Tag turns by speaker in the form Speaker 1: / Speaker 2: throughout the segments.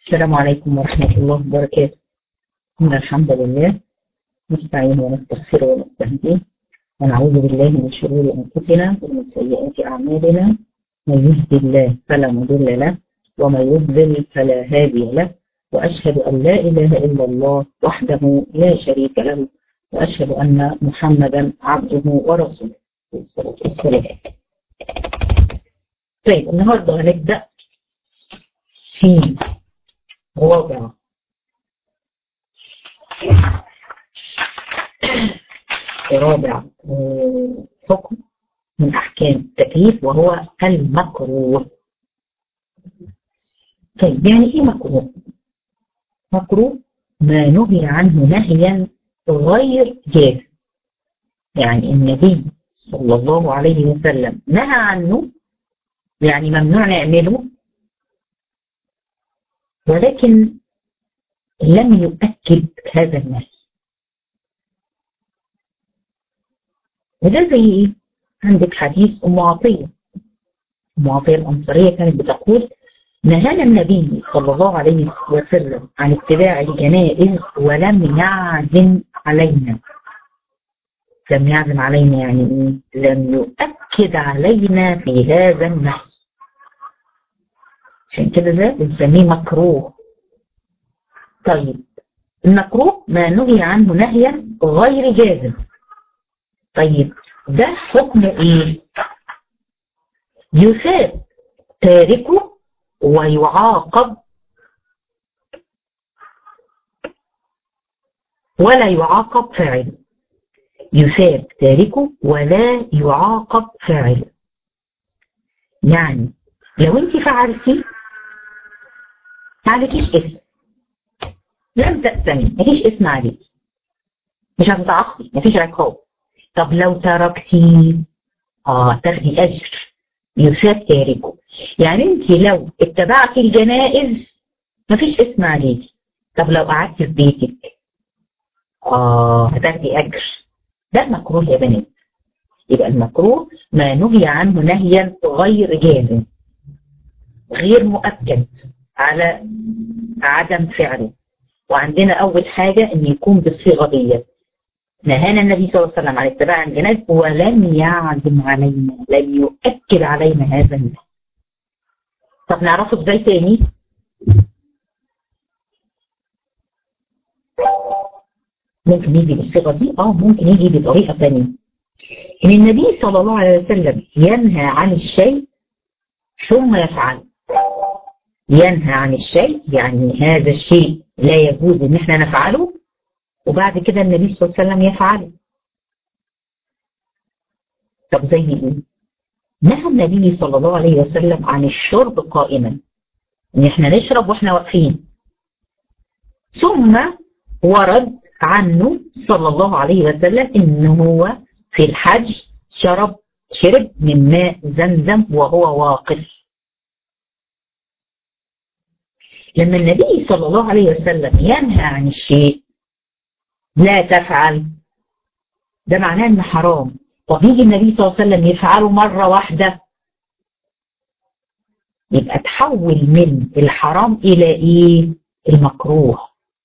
Speaker 1: السلام عليكم ورحمة الله وبركاته. إن الحمد لله نستعين ونستغفر ونستهديه ونعوذ بالله من شرور أنفسنا ومن سيئات أعمالنا. من يهد الله فلا مضل له ومن يضلل فلا هادي له، وأشهد أن لا إله إلا الله وحده لا شريك له، وأشهد أن محمدا عبده ورسوله. الصلاة والسلام. طيب النهارده هنبدأ في رابع حكم من أحكام التكليف، وهو المكروه. طيب يعني إيه مكروه؟ مكروه ما نهي عنه نهيا غير جازم. يعني النبي صلى الله عليه وسلم نهى عنه، يعني ممنوع نعمله، ولكن لم يؤكد هذا النهي. وده زي ايه؟ عندك حديث أم عطية الأنصارية كانت بتقول: نهانا النبي صلى الله عليه وسلم عن اتباع الجنائز ولم يعزم علينا. لم يعزم علينا يعني ايه؟ لم يؤكد علينا في هذا النهي. عشان كده ده بنسميه مكروه. طيب المكروه ما نهي عنه نهيا غير جازم. طيب ده حكم ايه؟ يثاب تاركه ويعاقب ولا يعاقب فاعله. يثاب تاركه ولا يعاقب فاعله. يعني لو انت فعلتي ما عليكيش اسم، لم تأثمي، مفيش اسم عليك، مش هتتعاقبي، مفيش عقاب. طب لو تركتي تاخدي اجر. يثاب تاركه، يعني انت لو اتبعتي الجنائز مفيش اسم عليكي. طب لو قعدتي في بيتك هتاخدي اجر. ده مكروه يا بنات. يبقى المكروه ما نهي عنه نهيا غير جازم، غير مؤكد على عدم فعله. وعندنا اول حاجه ان يكون بالصيغه دي: نهانا النبي صلى الله عليه وسلم عن اتباع الجنائز ولم يعزم علينا، لم يؤكد علينا هذا النهي. طب نعرفه ازاي تاني؟ ممكن يجي بالصيغه دي، ممكن يجي بطريقه ثانيه. ان النبي صلى الله عليه وسلم ينهى عن الشيء ثم يفعل. ينهى عن الشيء يعني هذا الشيء لا يجوز ان احنا نفعله، وبعد كده النبي صلى الله عليه وسلم يفعله. طب زي ايه؟ نهى النبي صلى الله عليه وسلم عن الشرب قائما، ان احنا نشرب واحنا واقفين. ثم ورد عنه صلى الله عليه وسلم انه هو في الحج شرب من ماء زمزم وهو واقف. لما النبي صلى الله عليه وسلم ينهى عن الشيء لا تفعل، ده معناه انه حرام. طب يجي النبي صلى الله عليه وسلم يفعله مرة واحدة، يبقى تحول من الحرام الى ايه؟ المكروه.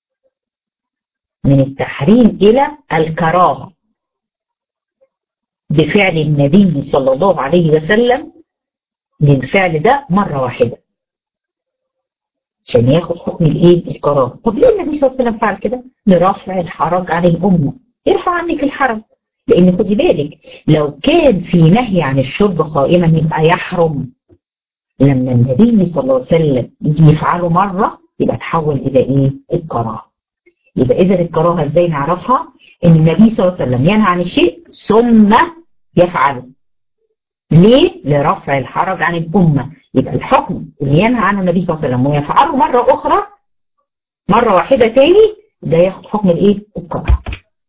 Speaker 1: من التحريم الى الكراهة بفعل النبي صلى الله عليه وسلم للفعل ده مرة واحدة عشان ياخد حكم الايه؟ الكراهة. طب ليه النبي صلى الله عليه وسلم فعل كده؟ لرفع الحرج عن الأمة. يرفع عنك الحرج، لأن خدي بالك لو كان في نهي عن الشرب قائما يبقى يحرم. لما النبي صلى الله عليه وسلم يجي يفعله مرة يبقى تحول إلى ايه؟ الكراهة. يبقى إذا الكراهة ازاي نعرفها؟ إن النبي صلى الله عليه وسلم ينهى عن الشيء ثم يفعله. ليه؟ لرفع الحرج عن الأمة. يبقى الحكم اللي ينهى عنه النبي صلى الله عليه وسلم ويفعله مرة أخرى، مرة واحدة تاني، ده ياخد حكم الايه؟ الكراهة.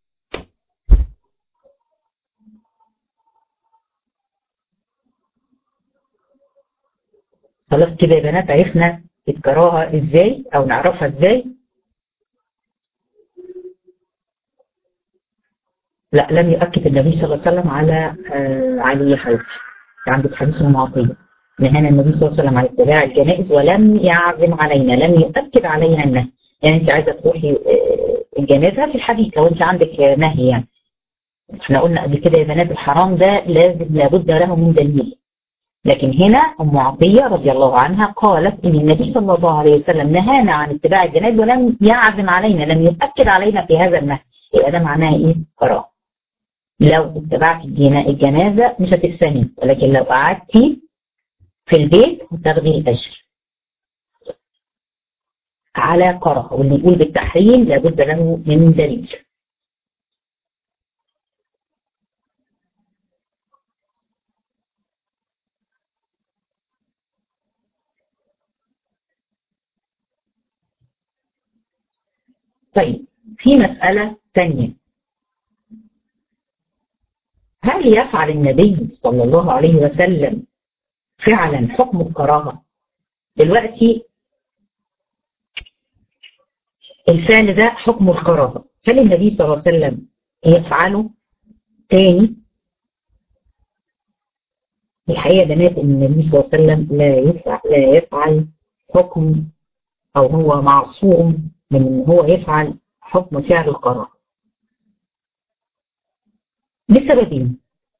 Speaker 1: خلاص كده يا بنات عرفنا الكراهة ازاي او نعرفها ازاي؟ لا، لم يؤكد النبي صلى الله عليه وسلم على علي حياتي. عندك حديث أم عطية نهانا النبي صلى الله عليه وسلم عن اتباع الجنائز ولم يعزم علينا، لم يؤكد علينا النهي. يعني انت عايزه تروحي الجنازه في الحديث لو انت عندك نهي. يعني احنا قلنا قبل كده يا بنات الحرام ده لازم لابد له من دليل. لكن هنا ام عطيه رضي الله عنها قالت ان النبي صلى الله عليه وسلم نهانا عن اتباع الجنائز ولم يعزم علينا، لم يؤكد علينا في هذا النهي. يبقى ده معناه ايه؟ كراهه. لو اتبعت الجنازه مش هتقسمي، ولكن لو قعدتي في البيت هتاخدي الاجر على كراهه. واللي يقول بالتحريم لابد له من دليل. طيب في مسألة ثانية، هل يفعل النبي صلى الله عليه وسلم فعلا حكم الكراهة؟ دلوقتي الفعل ده حكم الكراهة، هل النبي صلى الله عليه وسلم يفعله تاني؟ الحقيقة بنات ان النبي صلى الله عليه وسلم لا يفعل حكم، او هو معصوم من ان هو يفعل حكم فعل الكراهة لسببين.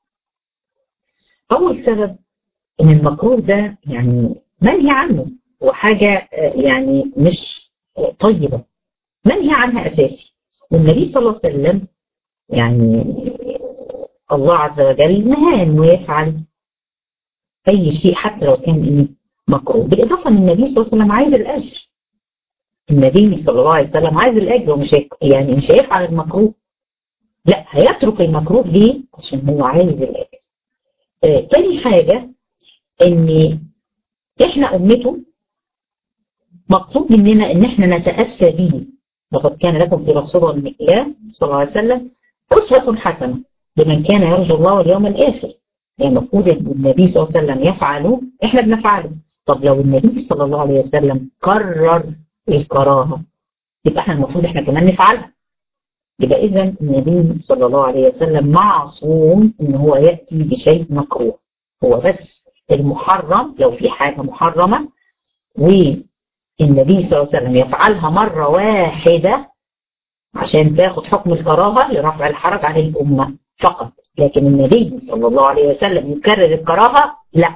Speaker 1: اول سبب ان المكروه ده يعني منهي عنه، وحاجة يعني مش طيبة منهي عنها اساسي. والنبي صلى الله عليه وسلم يعني الله عز وجل نهى انه يفعل اي شيء حتى لو كان ايه مكروه. بالاضافه ان النبي صلى الله عليه وسلم عايز الاجر. النبي صلى الله عليه وسلم عايز الاجر، ومش يعني مش هيفعل المكروه، لا هيترك المكروه. ليه؟ عشان هو عايز الاجر. تاني حاجه ان احنا امته مطلوب مننا ان احنا نتاسى به. لقد كان لكم في رسول الله صلى الله عليه وسلم اسوه حسنه لمن كان يرجو الله واليوم الاخر. يعني المفروض ان النبي صلى الله عليه وسلم يفعله احنا بنفعله. طب لو النبي صلى الله عليه وسلم قرر الكراهه يبقى احنا المفروض احنا كمان نفعلها. يبقى اذا النبي صلى الله عليه وسلم معصوم ان هو ياتي بشيء مكروه. هو بس المحرم لو في حاجه محرمه والنبي صلى الله عليه وسلم يفعلها مره واحده عشان تاخد حكم الكراهه لرفع الحرج عن الامه فقط. لكن النبي صلى الله عليه وسلم يكرر الكراهه؟ لا،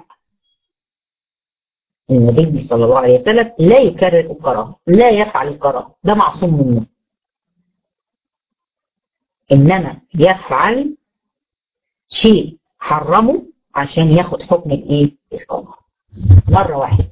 Speaker 1: النبي صلى الله عليه وسلم لا يكرر الكراهه، لا يفعل الكراهه، ده معصوم منه. انما يفعل شيء حرمه عشان ياخد حكم الايه؟ الكراهه مره واحده.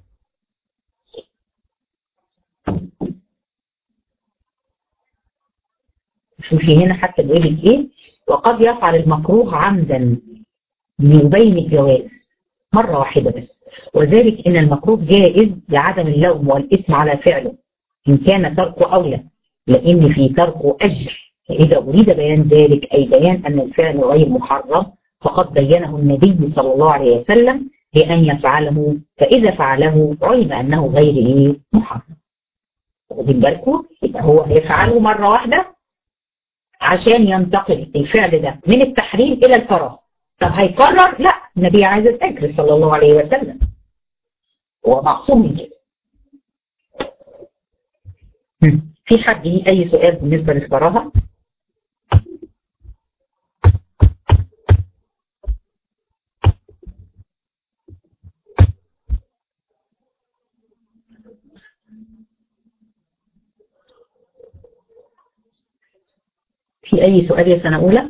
Speaker 1: شوفي هنا حتى بيقول لك ايه؟ وقد يفعل المكروه عمدا ليبين الجواز مرة واحدة بس، وذلك إن المكروه جائز لعدم اللوم والإثم على فعله إن كان تركه أولى، لأن في تركه أجر. فإذا أريد بيان ذلك أي بيان أن الفعل غير محرم فقد بينه النبي صلى الله عليه وسلم بأن يفعله، فإذا فعله علم أنه غير محرم. واخدين بالكم؟ يبقى هو هيفعله مرة واحدة عشان ينتقل الفعل ده من التحريم إلى الكراهة. طب هيكرر؟ لا، النبي عايز الأجر صلى الله عليه وسلم، هو معصوم من كده. في حد ليه أي سؤال بالنسبة للكراهة؟ في أي سؤال يا سنة أولى؟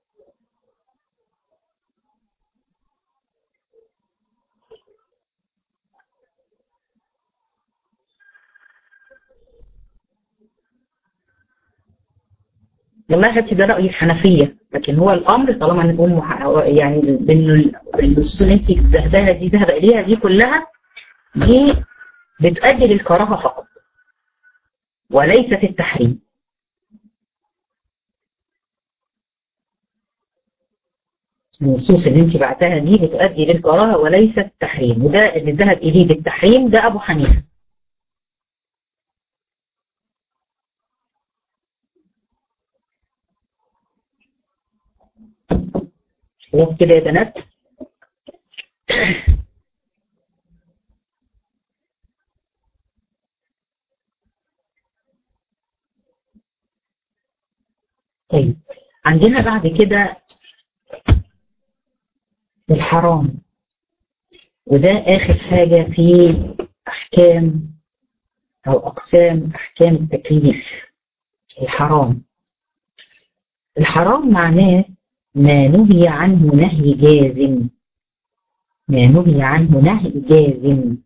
Speaker 1: والله يا حبيبتي ده رأي الحنفية، لكن هو الأمر طالما نقول يعني بالنصوص اللي أنت ذهبها دي ذهب إليها دي كلها دي بتؤدي للكراهة فقط وليست التحريم. النصوص اللي أنت بعتها دي بتؤدي للكراهة وليست التحريم، وده اللي ذهب إليه بالتحريم ده أبو حنيفة. خلاص كده يا بنات. طيب عندنا بعد كده الحرام، وده آخر حاجة في أحكام أو أقسام أحكام التكليف. الحرام، الحرام معناه ما نهي عنه نهي جازم، ما نهي عنه نهي جازم،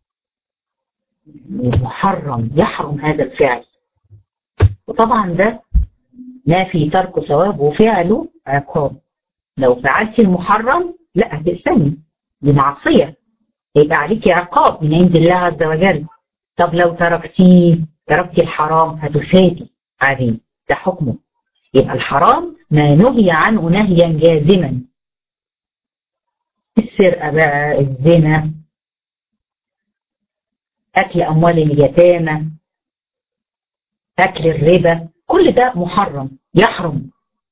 Speaker 1: محرم، يحرم هذا الفعل. وطبعا ده ما في ترك ثواب وفعله عقاب. لو فعلتي المحرم لا هتقسمي، دي معصية، يبقى عليكي عقاب من عند الله عز وجل. طب لو تركتي الحرام هتثابي عليه، ده حكمه. يبقى الحرام ما نهي عنه نهيا جازما، السرقة بقى، الزنا، أكل أموال اليتامى، أكل الربا، كل ده محرم يحرم.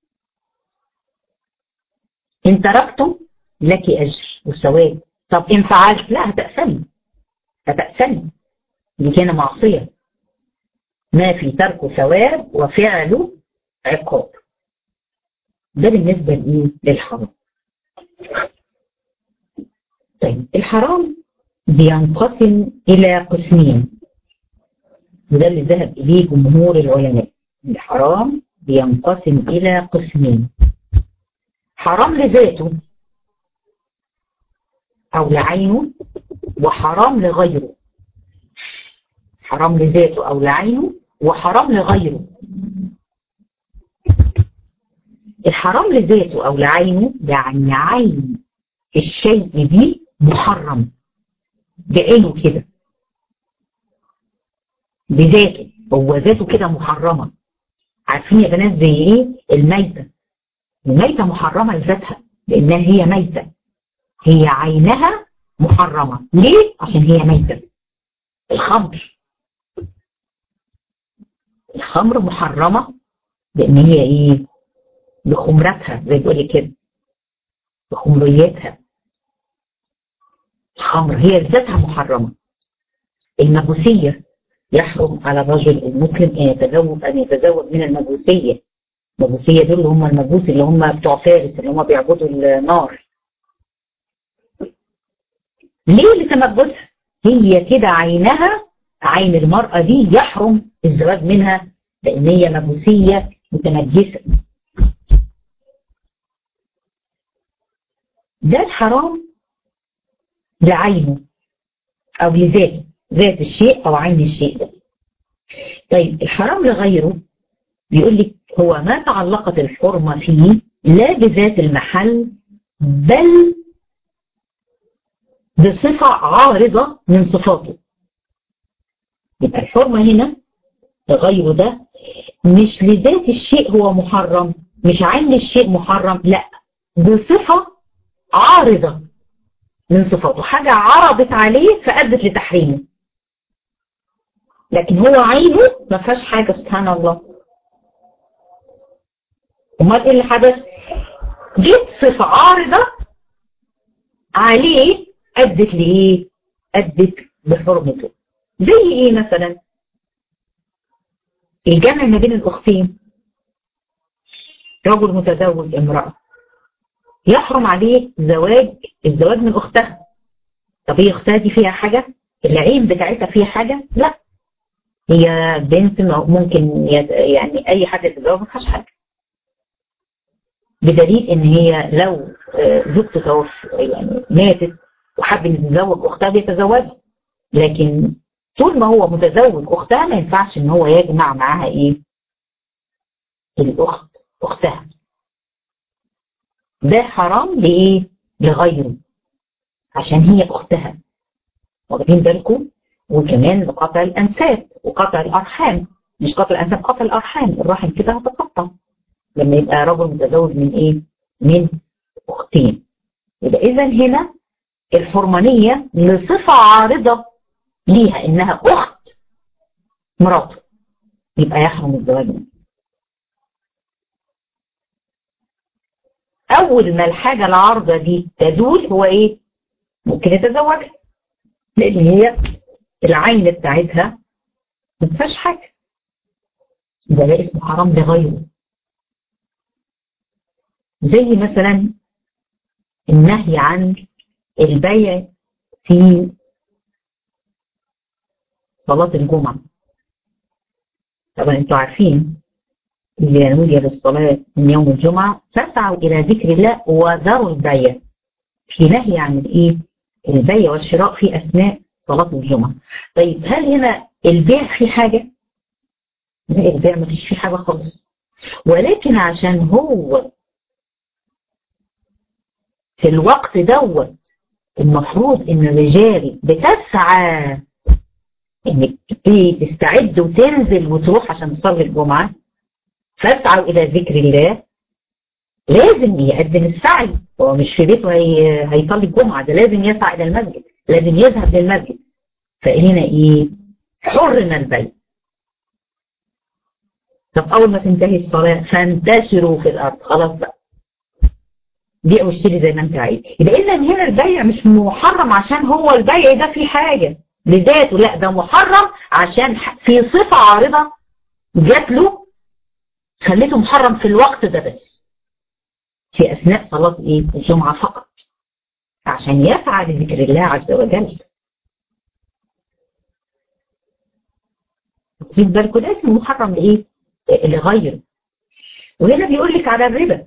Speaker 1: إن تركتم لك أجر وثواب. طب إن فعلت لا هتأثمي، هتأثمي، دي كان معصية، ما في ترك ثواب وفعله عقاب. ده بالنسبة للحرام. طيب الحرام بينقسم إلى قسمين، وده اللي ذهب إليه جمهور العلماء. الحرام بينقسم إلى قسمين: حرام لذاته أو لعينه، وحرام لغيره. حرام لذاته أو لعينه وحرام لغيره. الحرام لذاته أو لعينه يعني عين الشيء دي محرم بعينه كده، بذاته، هو ذاته كده محرمة. عارفين يا بنات زي ايه؟ الميتة. الميتة محرمة لذاتها لأنها هي ميتة، هي عينها محرمة. ليه؟ عشان هي ميتة. الخمر محرمة لأن هي ايه؟ بخمرتها، زي بيقول كده، بخمريتها. الخمر هي ذاتها محرمة. المجوسية يحرم على الرجل المسلم أن يتزوج من المجوسية. المجوسية دول اللي هم المجوس اللي هم بتوع فارس، اللي هم بيعبدوا النار. ليه لتمجسها؟ هي كده عينها، عين المرأة دي يحرم الزواج منها لأن هي مجوسية متنجسة. ده الحرام لعينه أو لذاته، ذات الشيء أو عين الشيء ده. طيب الحرام لغيره بيقول لك هو ما تعلقت الحرمة فيه لا بذات المحل بل بصفة عارضة من صفاته. يبقى الحرمة هنا لغيره ده مش لذات الشيء هو محرم، مش عين الشيء محرم، لا، بصفة عارضة من صفاته، حاجة عرضت عليه فأدت لتحريمه، لكن هو عينه ما فيهاش حاجة. سبحان الله. امال ايه اللي حدث؟ جت صفة عارضة عليه أدت لإيه؟ أدت بحرمته. زي إيه مثلا؟ الجمع ما بين الأختين. رجل متزوج امرأة يحرم عليه الزواج من أختها. طب هي أختها دي فيها حاجة؟ العين بتاعتها فيها حاجة؟ لا، هي بنت ممكن يعني أي حد يتزوج ما فيهاش حاجة، بدليل إن هي لو زوجته توفى يعني ماتت وحب إن يتزوج أختها بيتزوجها، لكن طول ما هو متزوج أختها ما ينفعش إن هو يجمع معاها إيه؟ الأخت أختها. ده حرام لإيه؟ لغيره، عشان هي أختها. واخدين بالكم؟ وكمان لقطع الأنساب وقطع الأرحام. مش قطع الأنساب، قطع الأرحام، الرحم كده هتقطع لما يبقى رجل متزوج من إيه؟ من أختين. يبقى إذا هنا الحرمانية لصفة عارضة ليها إنها أخت مراته، يبقى يحرم الزواج منها. أول ما الحاجة العارضة دي تزول هو إيه؟ ممكن يتزوجها، لأن هي العين بتاعتها ما فيهاش حاجة. ده اسمه حرام لغيره. زي مثلا النهي عن البيع في صلاة الجمعة. طبعا انتوا عارفين إذا نودي للصلاة من يوم الجمعة فاسعوا إلى ذكر الله وذروا البيع. في نهي عن الإيه؟ البيع والشراء في أثناء صلاة الجمعة. طيب هل هنا البيع في حاجة؟ لا، البيع ما فيش فيه حاجة خالص، ولكن عشان هو في الوقت دوت المفروض إن الرجال بتسعى إنك تستعد وتنزل وتروح عشان تصلي الجمعة، فاسعوا إلى ذكر الله، لازم يقدم السعي. هو مش في بيته هيصلي الجمعة، ده لازم يسعى إلى المسجد، لازم يذهب للمسجد. فهنا إيه؟ حرم البيع. طب أول ما تنتهي الصلاة فانتشروا في الأرض، خلاص بقى بيع واشتري زي ما أنت عايز. يبقى إذا هنا البيع مش محرم عشان هو البيع ده فيه حاجة لذاته، لا ده محرم عشان في صفة عارضة جات له خليته محرم في الوقت ده بس، في أثناء صلاة إيه؟ الجمعة فقط، عشان يسعى لذكر الله عز وجل. خد بالكوا ده اسمه محرم لإيه؟ لغيره. وهنا بيقول لك على الربا.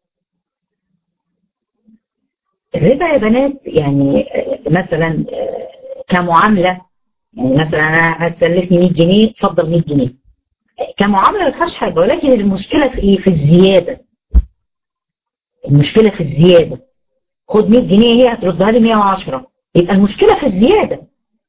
Speaker 1: الربا يا بنات يعني مثلا كمعاملة، يعني مثلا أنا هتسلفني 100 جنيه اتفضل 100 جنيه كمعاملة ما فيهاش حاجة، ولكن المشكلة في إيه؟ في الزيادة. المشكلة في الزيادة. خد 100 جنيه هي هتردها لي 110، يبقى المشكلة في الزيادة.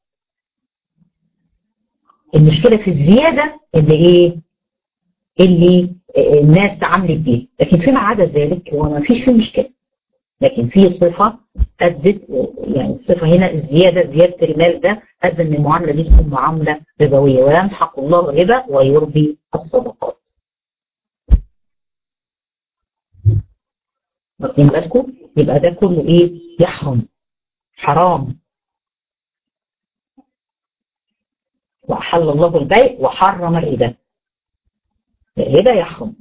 Speaker 1: المشكلة في الزيادة اللي ايه؟ اللي الناس تعاملت بيه، لكن فيما عدا ذلك هو ما فيش فيه مشكلة. لكن في صفة أدت، يعني الصفة هنا الزيادة، زيادة المال ده أدى أن المعاملة دي تكون معاملة ربوية، ويمحق الله الربا ويربي الصدقات. واخدين بالكم؟ يبقى ده كله ايه؟ يحرم، حرام. وأحل الله البيع وحرم الربا. الربا يحرم.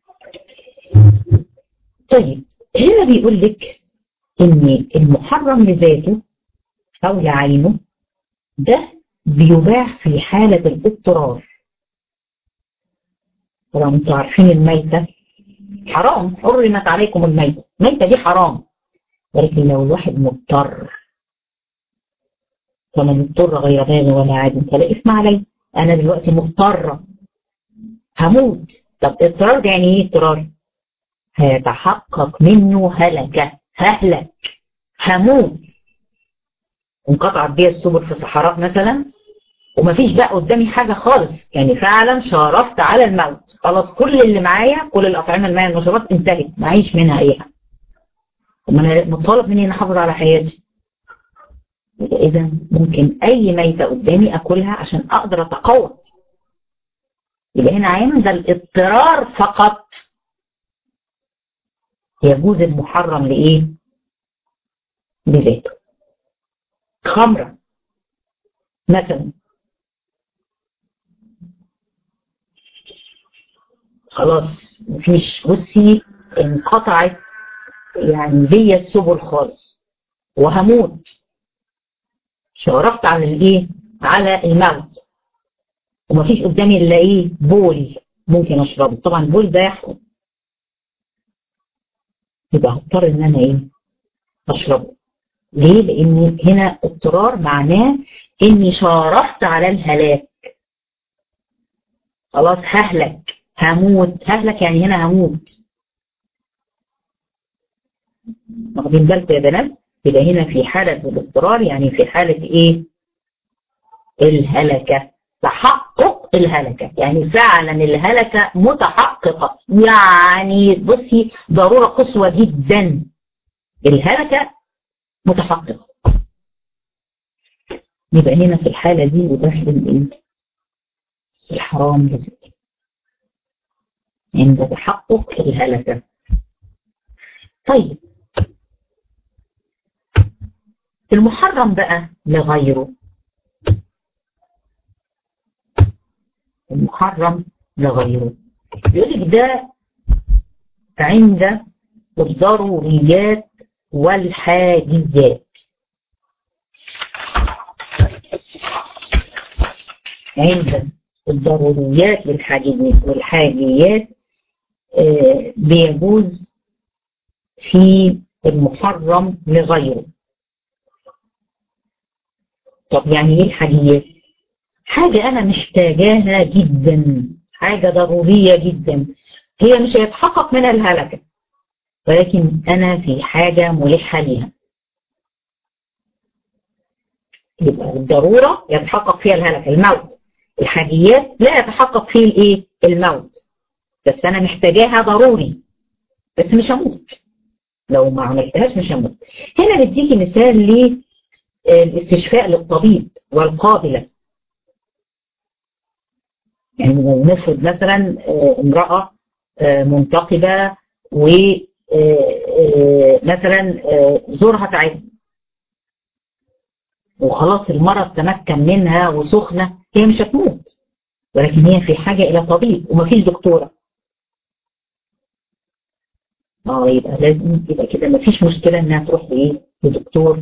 Speaker 1: طيب هنا بيقول لك ان المحرم لذاته او لعينه ده بيباح في حالة الاضطرار. طبعا انتوا عارفين الميتة حرام، حرمت عليكم الميتة، الميتة دي حرام. ولكن لو الواحد مضطر، ومن اضطر غير باغ ولا عاد فلا إثم عليه. انا دلوقتي مضطرة هموت. طب اضطرار ده يعني ايه اضطرار؟ هيتحقق منه هلكة، ههلك، هموت، انقطعت بيا السبل في صحراء مثلا ومفيش بقى قدامي حاجة خالص، يعني فعلا شارفت على الموت، خلاص كل اللي معايا، كل الأطعمة الماء المشروبات انتهت، معيش منها أي حاجة. طب أنا مطالب مني أن أحافظ على حياتي. إذا ممكن أي ميتة قدامي أكلها عشان أقدر أتقوى. يبقى هنا عند الاضطرار فقط يجوز المحرم لإيه؟ لذاته. خمرة مثلا، خلاص مفيش، بصي انقطعت يعني بيا السبل خالص وهموت، شرفت على الايه؟ على الموت، ومفيش قدامي الا ايه؟ بول ممكن اشربه. طبعا البول ده يحرم، يبقى هضطر ان انا ايه؟ اشربه. ليه؟ لان هنا اضطرار معناه اني شارفت على الهلاك، خلاص ههلك، هموت، ههلك يعني هنا هموت. واخدين بالكم يا بنات؟ يبقى هنا في حالة الاضطرار يعني في حالة ايه؟ الهلكة، تحقق الهلكة، يعني فعلا الهلكة متحققة، يعني بصي ضرورة قصوى جدا، الهلكة متحققة. يبقى هنا في الحالة دي يدخل الحرام لذلك عند تحقق الهلكة. طيب المحرم بقى لغيره، المحرم لغيره يقول لك ده عند الضروريات والحاجيات. عند الضروريات والحاجيات بيجوز في المحرم لغيره. طب يعني ايه الحاجيات؟ حاجة انا محتاجاها جدا، حاجة ضرورية جدا، هي مش هيتحقق منها الهلكة، ولكن انا في حاجة ملحة ليها. يبقى الضرورة يتحقق فيها الهلكة، الموت. الحاجيات لا يتحقق فيه الايه؟ الموت، بس انا محتاجاها ضروري، بس مش هموت لو ما عملتهاش، مش هموت. هنا نديكي مثال للاستشفاء للطبيب والقابلة. يعني نفرض مثلا امرأة منتقبة ومثلا زورها تعب وخلاص المرض تمكن منها وسخنة، هي مش هتموت، ولكن هي في حاجة إلى طبيب ومفيش دكتورة. يبقى لازم، يبقى كده مفيش مشكلة إنها تروح لإيه؟ لدكتور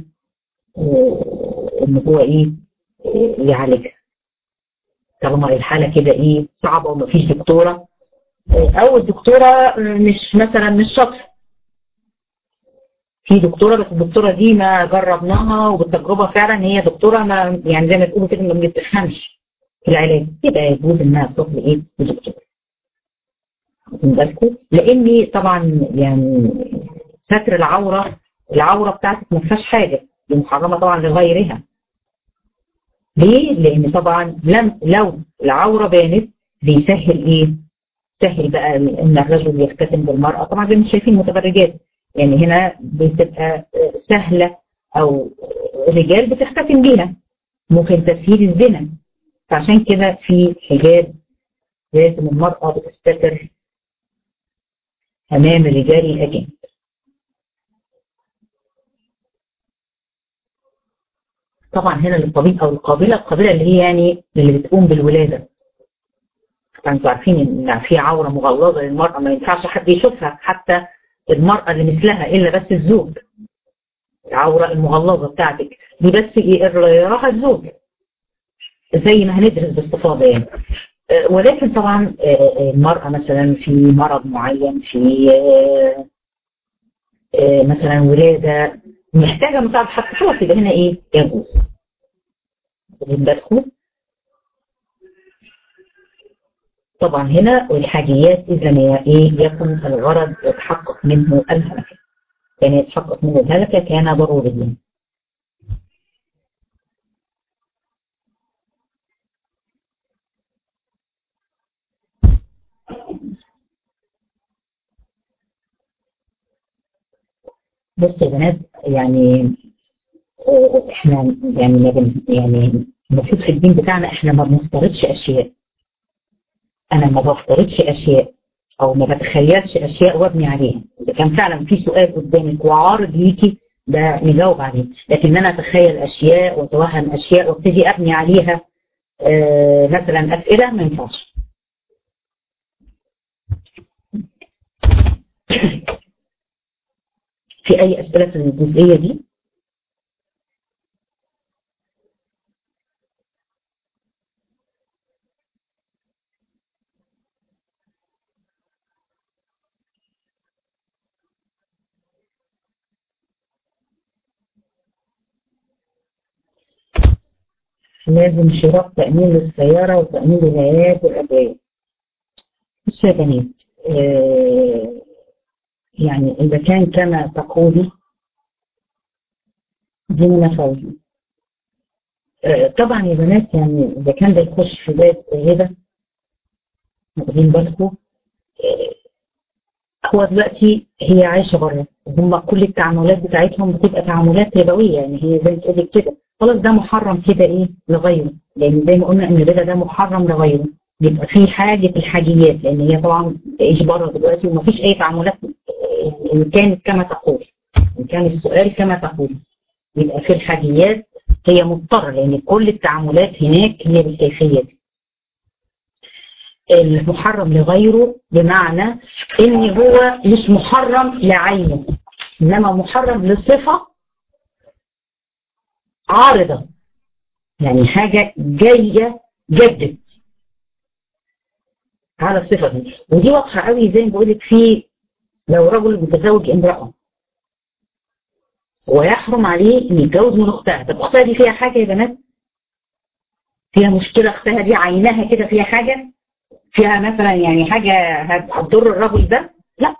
Speaker 1: إن هو إيه؟ يعالجها. طالما الحالة كده إيه؟ صعبة ومفيش دكتورة، أو الدكتورة مش شاطرة. في دكتورة بس الدكتورة دي ما جربناها وبالتجربة فعلا هي دكتورة ما يعني زي ما تقولوا كده ما بتفهمش في العلاج، يبقى يجوز انها تروح لايه؟ لدكتور. واخدين بالكم؟ لان طبعا يعني ستر العورة بتاعتك ما فيهاش حاجة، دي محرمة طبعا لغيرها. ليه؟ لان طبعا لو العورة بانت بيسهل ايه؟ سهل بقى ان الرجل يختتم بالمرأة، طبعا زي ما شايفين متبرجات، يعني هنا بتبقى سهلة او الرجال بتختتم بيها، ممكن تسهيل الزنا. فعشان كده في حجاب لازم المرأة بتستتر امام الرجال الاجانب. طبعا هنا للطبيب او القابلة اللي هي يعني اللي بتقوم بالولادة. انتوا عارفين ان في عورة مغلظة للمرأة ما ينفعش حد يشوفها، حتى المرأة اللي مثلها الا بس الزوج. العورة المغلظة بتاعتك دي بس يراها الزوج، زي ما هندرس باستفاضة يعني. ولكن طبعا المرأة مثلا في مرض معين، في مثلا ولادة محتاجة مساعدة حتى، خلاص يبقى هنا ايه؟ يجوز. بدخل طبعا هنا والحاجيات إذا ما ايه يكن الغرض يتحقق منه الهلكة، يعني يتحقق منه الهلكة كان ضروريا. بصوا يا بنات، يعني احنا يعني يعني المفروض في الدين بتاعنا احنا ما بنفترضش اشياء. انا ما بفترضش اشياء او ما بتخيلش اشياء وابني عليها. اذا كان فعلا في سؤال قدامك وعارض ليكي ده نجاوب عليه، لكن انا اتخيل اشياء واتوهم اشياء وابتدي ابني عليها مثلا اسئله، ما ينفعش. في اي اسئله في الجزئيه دي؟ لازم شراء تأمين للسيارة وتأمين للعيادات والأدوية. بص يا بنات، يعني إذا كان كما تقولي دي منى فوزي، طبعا يا بنات يعني إذا كان ده يخش في باب هبة، واخدين بالكم، هو دلوقتي هي عايشة بره وهم كل التعاملات بتاعتهم بتبقى تعاملات ربوية، يعني هي زي ما تقولي كده خلاص ده محرم كده ايه لغيره، لان زي ما قلنا ان الربا ده محرم لغيره، بيبقى في حاجة الحاجيات، لان هي طبعا تعيش بره دلوقتي ومفيش اي تعاملات. ان كانت كما تقول، ان كان السؤال كما تقول، يبقى في الحاجيات هي مضطرة، لان كل التعاملات هناك هي بالكيفية دي. المحرم لغيره بمعنى ان هو مش محرم لعينه، انما محرم لصفة عارضة، يعني حاجة جاية جدد على الصفة دي. ودي واضحة قوي زي ما بقول لك، في لو رجل متزوج امرأة ويحرم عليه ان يتجوز من اختها، طب اختها دي فيها حاجة يا بنات؟ فيها مشكلة؟ اختها دي عينها كده فيها حاجة؟ فيها مثلا يعني حاجة هتضر الرجل ده؟ لا،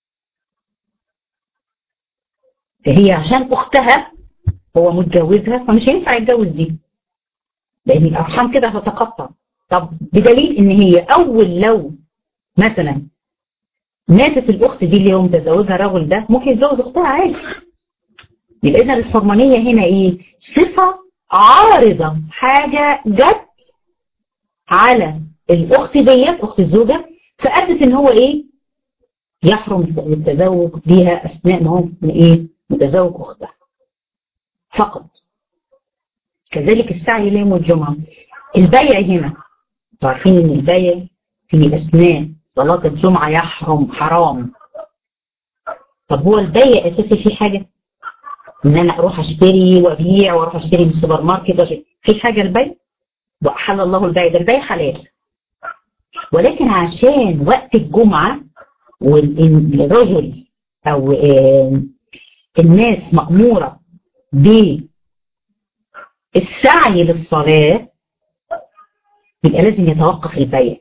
Speaker 1: فهي عشان اختها هو متجوزها فمش هينفع يتجوز دي، لان الارحام كده هتتقطع. طب بدليل ان هي اول لو مثلا ماتت الاخت دي اللي هو متزوجها الرجل ده، ممكن يتجوز اختها عادي. يبقى اذا الحرمانيه هنا ايه؟ صفه عارضه، حاجه جت على الاخت ديت اخت الزوجه، فادت ان هو ايه؟ يحرم التزوج بيها اثناء ما هو ايه؟ متزوج اختها فقط. كذلك السعي يوم الجمعه. البيع هنا، انتوا عارفين ان البيع في اثناء صلاه الجمعه يحرم، حرام. طب هو البيع اساسي فيه حاجه؟ ان انا اروح اشتري وابيع واروح اشتري من السوبر ماركت في حاجه البيع؟ واحل الله البيع، ده البيع حلال. ولكن عشان وقت الجمعه والرجل او الناس مأموره بالسعي للصلاه، يبقى لازم يتوقف البيع.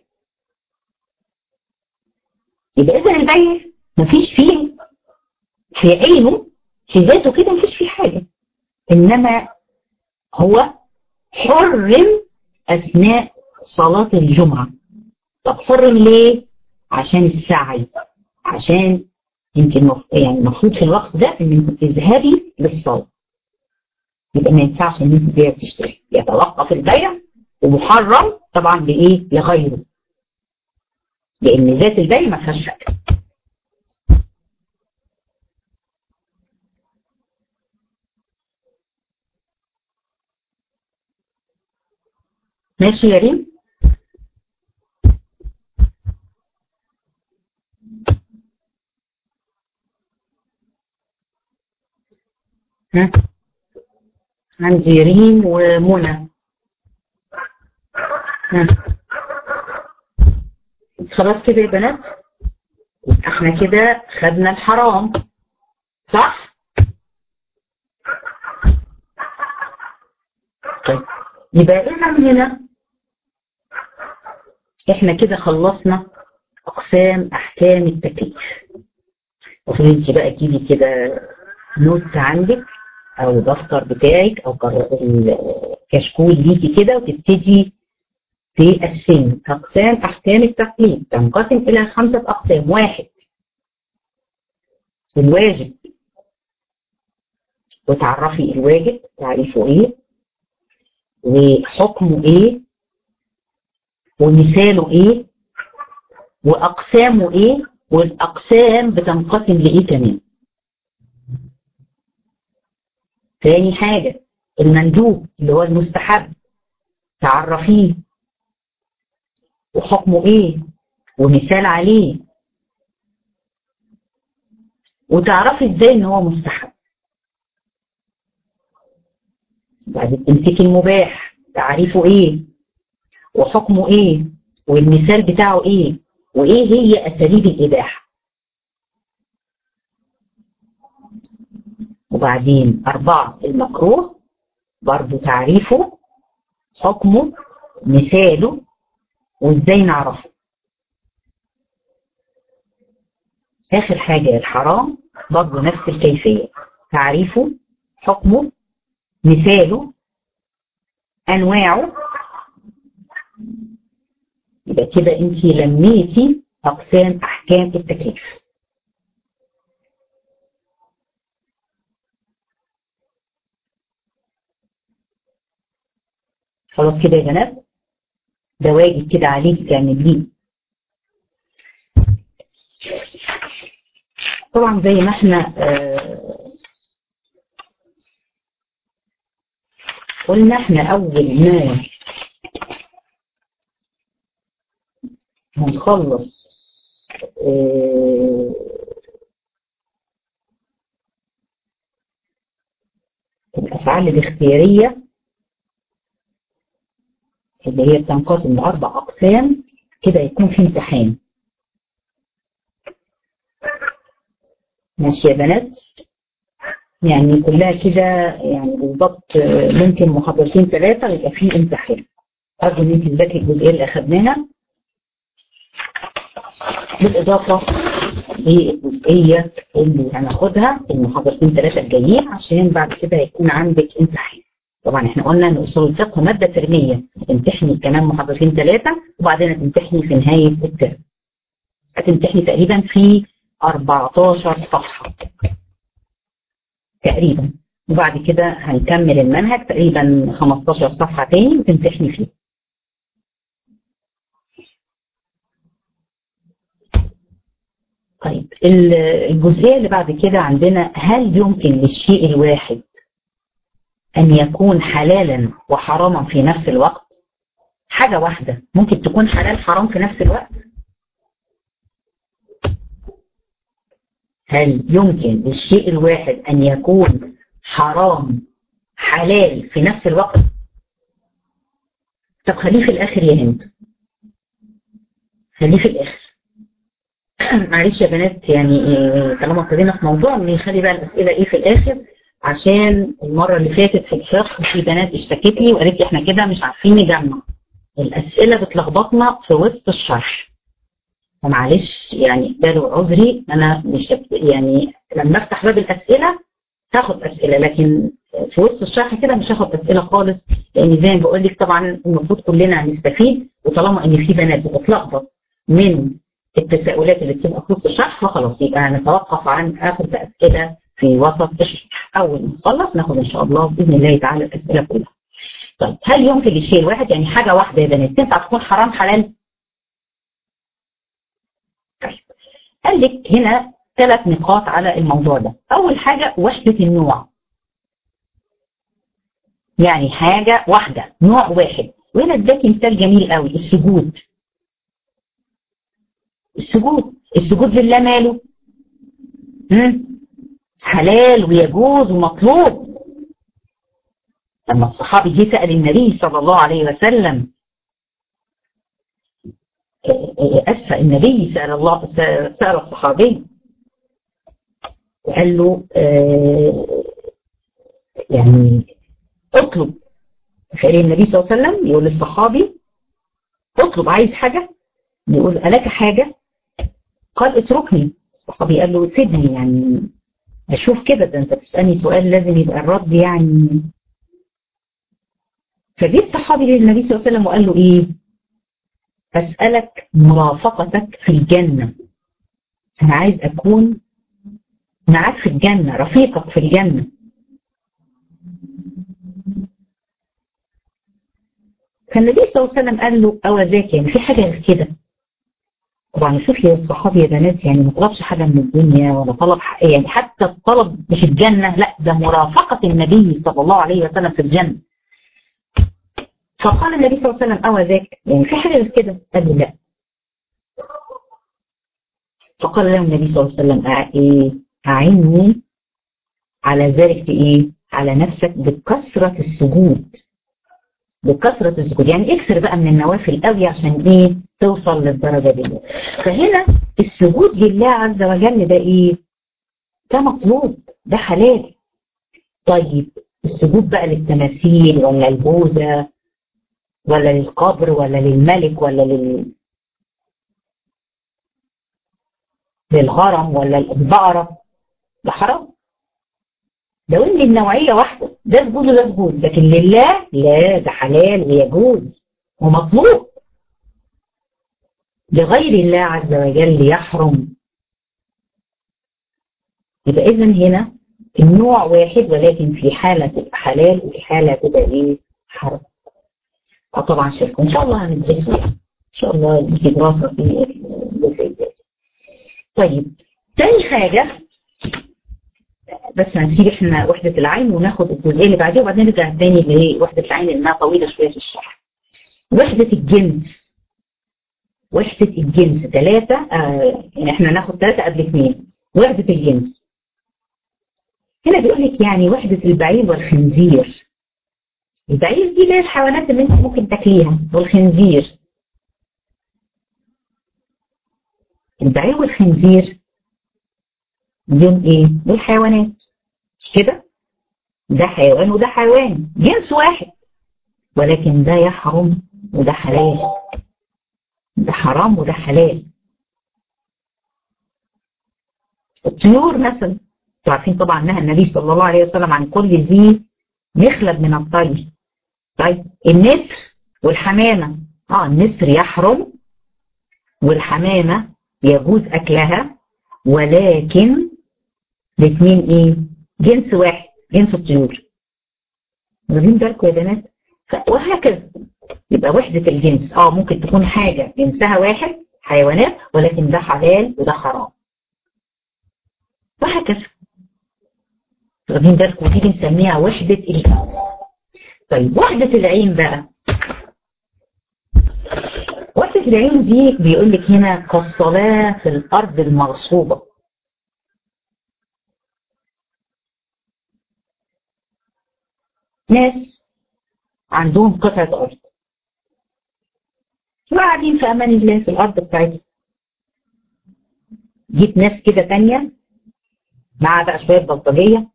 Speaker 1: يبقى اذا البيع مفيش فيه في عينه في ذاته كده مفيش فيه حاجه، انما هو حرم اثناء صلاه الجمعه. طب حرم ليه؟ عشان السعي، عشان انت يعني المفروض في الوقت ده ان انت تذهبي للصلاه، يبقى ما ينفعش ان انت تبيع وتشتري، يتوقف البيع. ومحرم طبعا لايه؟ لغيره، لان ذات البيع ما فيهاش حاجه. ماشي يا ريم؟ ها، عندي ريم ومنى. ها، خلاص كده يا بنات، احنا كده خدنا الحرام صح؟ طيب يبقى اذا هنا احنا كده خلصنا اقسام احكام التكليف. المفروض انت بقى تجيبي كده نوتس عندك او دفتر بتاعك او كشكول ليكي كده، وتبتدي تقسمي اقسام احكام التكليف. تنقسم الى 5 اقسام. 1 الواجب، وتعرفي الواجب تعريفه ايه وحكمه ايه ومثاله ايه واقسامه ايه، والاقسام بتنقسم لايه كمان. تاني حاجة المندوب اللي هو المستحب، تعرفيه وحكمه ايه ومثال عليه، وتعرفي ازاي ان هو مستحب. بعدين تمسكي المباح، تعريفه ايه وحكمه ايه والمثال بتاعه ايه وايه هي اساليب الاباحه. وبعدين 4 المكروه، برضو تعريفه حكمه مثاله وازاي نعرفه. اخر حاجه الحرام، برضو نفس الكيفيه، تعريفه حكمه مثاله انواعه. يبقى كده انت لميتي اقسام احكام التكليف. خلاص كده يا بنات، ده واجب كده عليكي تعمليه. طبعا زي ما احنا قلنا، احنا اول ما هنخلص الأفعال الاختيارية اللي هي بتنقسم ل4 أقسام، كده يكون في امتحان. ماشي يا بنات؟ يعني كلها كده يعني بالظبط ممكن محاضرتين 3 يبقى في امتحان. أرجو إن أنت تذاكري الجزئية اللي أخدناها بالإضافة للجزئية اللي هناخدها المحاضرتين 3 الجايين، عشان بعد كده هيكون عندك امتحان. طبعا احنا قلنا ان اصول الفقه مادة ترمية، امتحني كمان محاضرتين 3 وبعدين هتمتحني في نهاية الترم. هتمتحني تقريبا في 14 صفحة تقريبا، وبعد كده هنكمل المنهج تقريبا 15 صفحة تاني وتمتحني فيه. طيب الجزئية اللي بعد كده عندنا، هل يمكن للشيء الواحد أن يكون حلالا وحراما في نفس الوقت؟ حاجة واحدة ممكن تكون حلال حرام في نفس الوقت؟ هل يمكن للشيء الواحد أن يكون حرام حلال في نفس الوقت؟ طب خليه في الآخر يا هند، خليه في الآخر. معلش يا بنات، يعني طالما ابتدينا في موضوع نخلي بقى الأسئلة إيه في الآخر، عشان المرة اللي فاتت في الفقه في بنات اشتكت لي وقالت لي احنا كده مش عارفين نجمع الأسئلة، بتلخبطنا في وسط الشرح. ومعلش يعني اقبلوا عذري، أنا مش يعني لما أفتح باب الأسئلة هاخد أسئلة، لكن في وسط الشرح كده مش هاخد أسئلة خالص، لأن زي ما بقول لك طبعا المفروض كلنا هنستفيد، وطالما إن في بنات بتتلخبط من التساؤلات اللي بتبقى في وسط الشرح فخلاص يبقى هنتوقف عن آخد أسئلة في وسط الشرح. أول ما نخلص ناخد إن شاء الله بإذن الله تعالى الأسئلة كلها. طيب هل يمكن للشيء الواحد، يعني حاجة واحدة يا بنات، تنفع تكون حرام حلال؟ طيب قال لك هنا 3 نقاط على الموضوع ده. أول حاجة وحدة النوع، يعني حاجة واحدة نوع واحد. وهنا اداكي مثال جميل قوي، السجود. السجود لله ماله؟ حلال ويجوز ومطلوب. لما الصحابي جه سأل النبي صلى الله عليه وسلم، النبي سأل الصحابي وقال له يعني اطلب. فقال النبي صلى الله عليه وسلم يقول للصحابي اطلب، عايز حاجة؟ يقول ألك حاجة؟ قال اتركني. الصحابي قال له سيبني، يعني اشوف كده، ده انت بتسألني سؤال لازم يبقى الرد يعني. فجه الصحابي للنبي صلى الله عليه وسلم وقال له ايه؟ أسألك مرافقتك في الجنة، أنا عايز أكون معاك في الجنة، رفيقك في الجنة. فالنبي صلى الله عليه وسلم قال له أو ذاك، يعني في حاجة غير كده؟ طبعا شوفي الصحابي يا بنات، يعني ما طلبش حاجة من الدنيا ولا طلب يعني حتى الطلب مش الجنة، لا ده مرافقة النبي صلى الله عليه وسلم في الجنة. فقال النبي صلى الله عليه وسلم أو ذاك، يعني في حاجة غير كده؟ قال له لا. فقال له النبي صلى الله عليه وسلم أعني على ذلك إيه؟ على نفسك بكثرة السجود. بكثرة السجود يعني اكثر بقى من النوافل قوي عشان ايه توصل للدرجة دي. فهنا السجود لله عز وجل ده ايه؟ ده مطلوب، ده حلال. طيب السجود بقى للتماثيل ولا البوذا ولا للقبر ولا للملك ولا للغرم ولا البقرة، ده حرام. لو ان النوعية واحدة، ده سجود وده سجود، لكن لله لا، ده حلال ويجوز ومطلوب. لغير الله عز وجل يحرم. يبقى اذن هنا النوع واحد، ولكن في حالة تبقى حلال وفي حالة تبقى ايه؟ حرام. طبعا شرك، ان شاء الله هندرسه ان شاء الله يجي دراسة في الجزء الثاني. طيب تاني حاجة، بس هنسيب احنا وحدة العين وناخد الجزئية اللي بعديها وبعدين نرجع تاني لوحدة العين لانها طويلة شوية في الشرح. وحدة الجنس. وحدة الجنس 3 يعني احنا ناخد 3 قبل 2 وحدة الجنس. هنا بيقول لك يعني وحدة البعير والخنزير. البعير دي اللي هي الحيوانات اللي انت ممكن تاكليها، والخنزير البعير والخنزير دول ايه؟ دول حيوانات مش كده؟ ده حيوان وده حيوان جنس واحد، ولكن ده يحرم وده حلال، ده حرام وده حلال. الطيور مثلا عارفين طبعا نهى النبي صلى الله عليه وسلم عن كل ذي مخلب من الطير. طيب النسر والحمامة، النسر يحرم والحمامة يجوز أكلها، ولكن الاثنين ايه؟ جنس واحد، جنس الطيور. واخدين بالكم يا بنات؟ وهكذا يبقى وحدة الجنس ممكن تكون حاجة جنسها واحد حيوانات، ولكن ده حلال وده حرام وهكذا. واخدين بالكم؟ دي بنسميها وحدة الجنس. طيب وحدة العين بقى، وحدة العين دي بيقول لك هنا كالصلاة في الأرض المغصوبة. ناس عندهم قطعة أرض وقاعدين في أمان الله في الأرض بتاعتهم، جيت ناس كده تانية مع بقى شوية بلطجية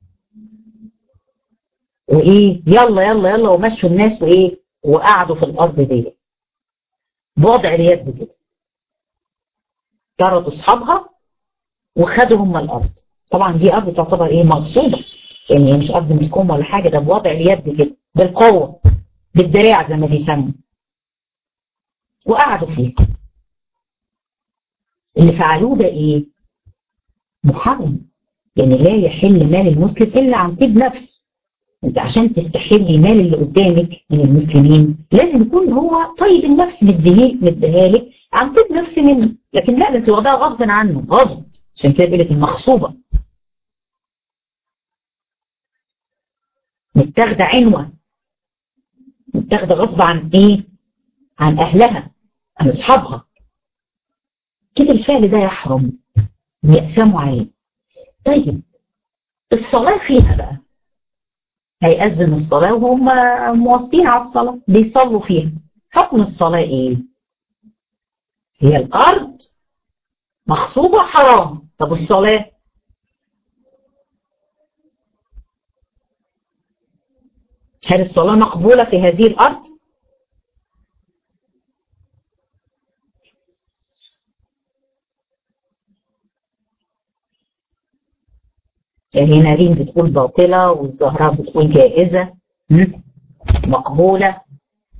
Speaker 1: وإيه يلا يلا يلا ومشوا الناس وإيه وقعدوا في الأرض دي بوضع اليد كده، طردوا أصحابها وخدوا هم الأرض. طبعا دي أرض تعتبر إيه؟ مغصوبة، يعني مش أرض مسكومة ولا حاجة، ده بوضع اليد كده بالقوة بالدراع زي ما بيسموا، وقعدوا فيه. اللي فعلوه ده إيه؟ محرم، يعني لا يحل مال المسلم إلا عن طيب نفس. انت عشان تستحلي مال اللي قدامك من المسلمين لازم يكون هو طيب النفس، مديها لك عن طيب نفس منه، لكن لا ده انت واخداها غصب عنه، غصب. عشان كده بيقول لك المغصوبه، متاخده عنوه، متاخده غصب عن ايه؟ عن اهلها، عن اصحابها. كده الفعل ده يحرم، يأثموا عليه. طيب الصلاه فيها بقى، هيأذن الصلاه وهم مواظبين على الصلاه بيصلوا فيها، حكم الصلاه ايه؟ هي الارض مغصوبة حرام. طب الصلاة؟ هل الصلاة مقبولة في هذه الأرض؟ هنا ريم بتقول باطلة والزهراء بتقول جائزة. مقبولة.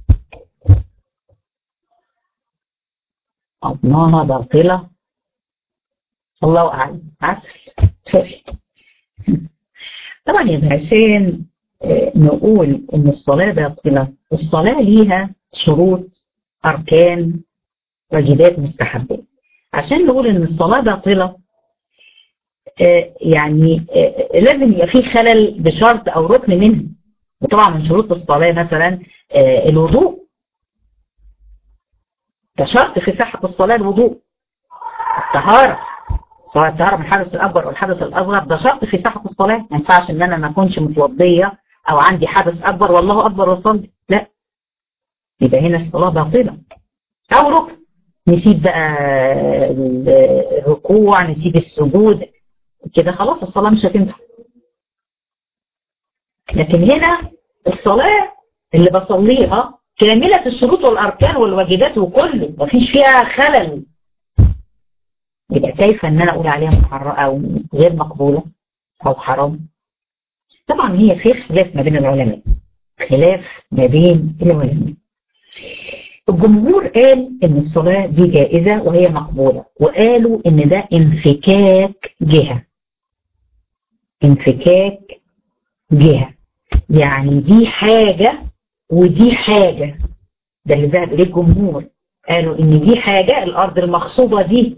Speaker 1: أضناها باطلة. الله أعلم. عسل. طبعا يا عشان نقول إن الصلاة باطلة، الصلاة ليها شروط، أركان، واجبات، مستحبات. عشان نقول إن الصلاة باطلة يعني لازم يبقى في خلل بشرط أو ركن منه. وطبعا من شروط الصلاة مثلا الوضوء، ده شرط في صحة الصلاة الوضوء. الطهارة، سواء الطهارة من الحدث الأكبر أو الحدث الأصغر، ده شرط في صحة الصلاة. ما ينفعش إن أنا ما أكونش متوضية أو عندي حدث أكبر والله أكبر وصلي، لا، يبقى هنا الصلاة باطلة. أو ركن، نسيب بقى الركوع، نسيب السجود، كده خلاص الصلاة مش هتنفع. لكن هنا الصلاة اللي بصليها كاملة الشروط والأركان والواجبات وكله، مفيش فيها خلل، يبقى كيف ان انا اقول عليها محرمة او غير مقبولة او حرام؟ طبعا هي في خلاف ما بين العلماء، خلاف ما بين العلماء. الجمهور قال ان الصلاة دي جائزة وهي مقبولة، وقالوا ان ده انفكاك جهة. انفكاك جهة يعني دي حاجة ودي حاجة، ده اللي ذهب اليه الجمهور. قالوا ان دي حاجة، الارض المغصوبة دي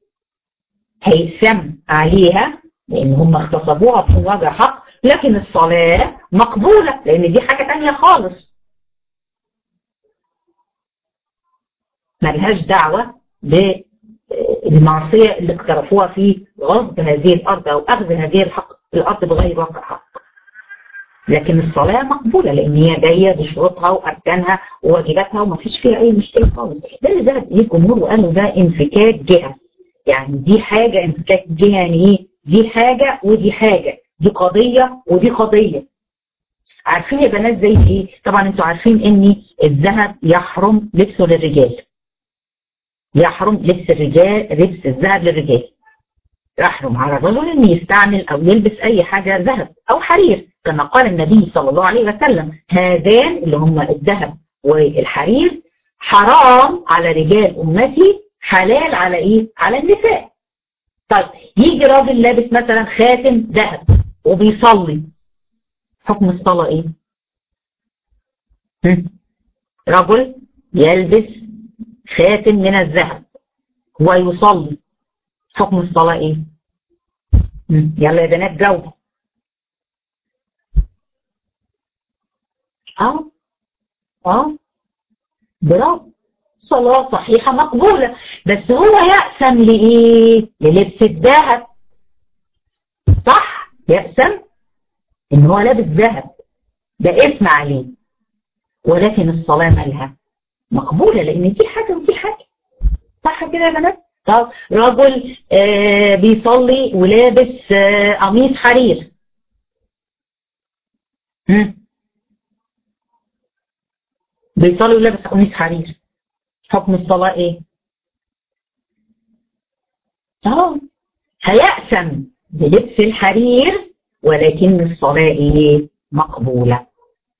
Speaker 1: هيسم عليها لان هم اغتصبوها في وجه حق، لكن الصلاة مقبولة لان دي حاجة تانية خالص ملهاش دعوة بالمعصية اللي اقترفوها في غصب هذه الأرض أو أخذ هذه الأرض بغير واقع حق. لكن الصلاة مقبولة لأن هي جاية بشروطها وأركانها وواجباتها وما فيش فيها أي مشكلة خالص. ده اللي ذهب إليه الجمهور وقالوا ده انفكاك جهة. يعني دي حاجة انفكاك جهة، يعني إيه؟ دي حاجة ودي حاجة، دي قضية ودي قضية. عارفين يا بنات زي إيه؟ طبعا أنتوا عارفين إن الذهب يحرم لبسه للرجال. يحرم لبس الذهب للرجال. يحرم على الرجل إن يستعمل أو يلبس أي حاجة ذهب أو حرير، كما قال النبي صلى الله عليه وسلم هذان اللي هم الذهب والحرير حرام على رجال أمتي، حلال على إيه؟ على النساء. طيب يجي راجل لابس مثلا خاتم ذهب وبيصلي، حكم الصلاة إيه؟ رجل يلبس خاتم من الذهب ويصلي، حكم الصلاة إيه؟ يلا يا بنات جاوبوا. برافو، صلاة صحيحة مقبولة. بس هو يأسم لإيه؟ للبس الذهب، صح؟ يأسم إن هو لابس ذهب، ده اسم عليه. ولكن الصلاة مالها؟ مقبولة لأن دي حاجة ودي حاجة، صح كده يا بنات؟ طب رجل بيصلي ولابس قميص حرير، بيصلي ولابس قميص حرير، حكم الصلاة ايه؟ هيأسم بلبس الحرير ولكن الصلاة ايه؟ مقبولة.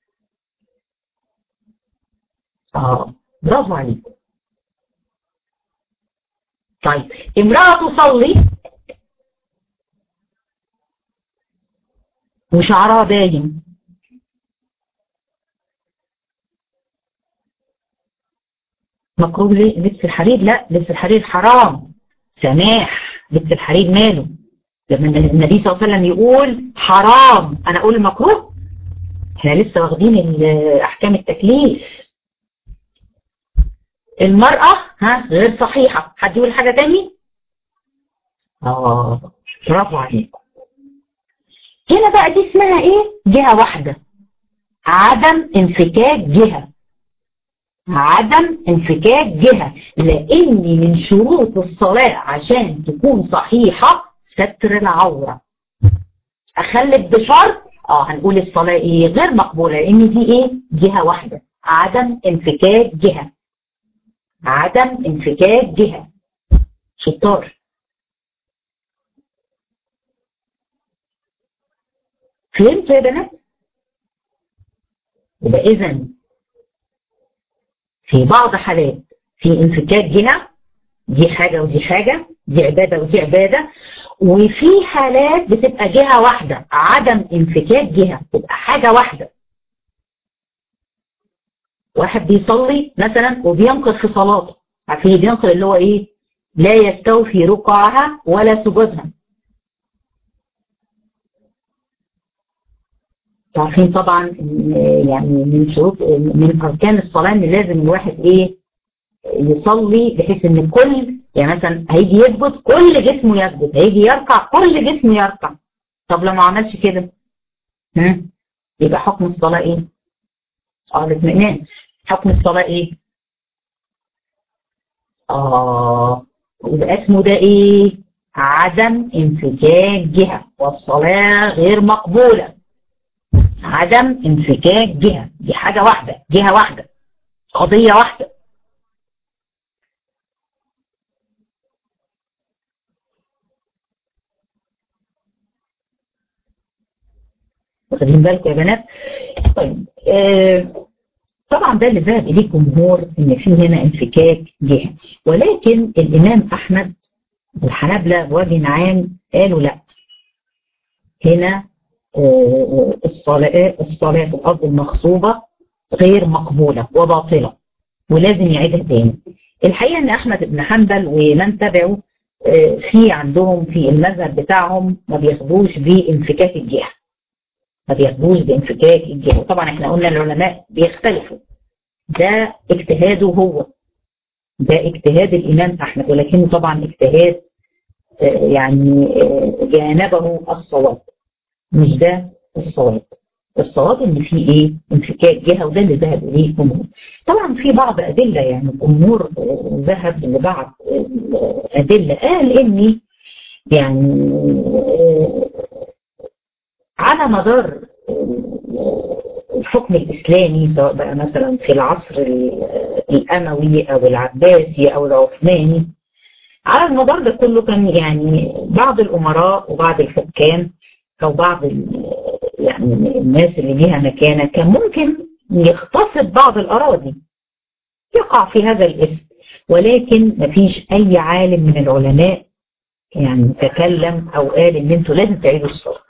Speaker 1: برافو عليكم. طيب امرأة تصلي وشعرها باين، مكروه ليه لبس الحرير؟ لا، لبس الحرير حرام. سماح، لبس الحرير ماله؟ لما النبي صلى الله عليه وسلم يقول حرام انا اقول مكروه؟ احنا لسه واخدين احكام التكليف. المرأة غير صحيحة. حد يقول حاجة تاني؟ برافو عليكم. هنا بقى دي اسمها ايه؟ جهة واحدة، عدم انفكاك جهة. عدم انفكاك جهة، لان من شروط الصلاة عشان تكون صحيحة ستر العورة. اخلف بشرط هنقول الصلاة ايه؟ غير مقبولة لان دي ايه؟ جهة واحدة، عدم انفكاك جهة. عدم انفكاك جهة. شطار. فهمتوا يا بنات؟ يبقى اذا في بعض حالات في انفكاك جهة، دي حاجة ودي حاجة، دي عبادة ودي عبادة. وفي حالات بتبقى جهة واحدة، عدم انفكاك جهة، تبقى حاجة واحدة. واحد بيصلي مثلا وبينقر في صلاته، عارفين بينقر اللي هو ايه؟ لا يستوفي ركوعها ولا سجودها. عارفين طبعا يعني من شروط من اركان الصلاة ان لازم الواحد ايه؟ يصلي بحيث ان كل، يعني مثلا هيجي يسجد كل جسمه يسجد، هيجي يركع كل جسمه يركع. طب لو ما عملش كده يبقى حكم الصلاة ايه؟ الاطمئنان. حكم الصلاة ايه؟ يبقى اسمه ده ايه؟ عدم انفكاك جهة، والصلاة غير مقبولة. عدم انفكاك جهة، دي حاجة واحدة، جهة واحدة، قضية واحدة. واخدين بالكم يا بنات؟ طيب طبعا ده اللي ذهب اليه الجمهور ان في هنا انفكاك جهة، ولكن الامام احمد والحنابلة بوجه عام قالوا لا، هنا الصلاة في الارض المغصوبة غير مقبولة وباطلة ولازم يعيدها تاني. الحقيقة ان احمد بن حنبل ومن تبعه في عندهم في المذهب بتاعهم ما بياخدوش بانفكاك الجهة، ما بياخدوش بانفكاك الجهة. طبعا احنا قلنا العلماء بيختلفوا، ده اجتهاده هو، ده اجتهاد الإمام أحمد، ولكنه طبعا اجتهاد يعني جانبه الصواب، مش ده الصواب. الصواب ان في ايه؟ انفكاك جهه، وده اللي ذهب اليه الجمهور. طبعا في بعض ادله، يعني الجمهور ذهب لبعض ادله، قال ان يعني على مدار الحكم الاسلامي، سواء بقى مثلا في العصر الاموي او العباسي او العثماني، على المدار ده كله كان يعني بعض الامراء وبعض الحكام او بعض يعني الناس اللي ليها مكانة كان ممكن يغتصب بعض الأراضي، يقع في هذا الاسم، ولكن مفيش أي عالم من العلماء يعني تكلم أو قال إن أنتوا لازم تعيدوا الصلاة.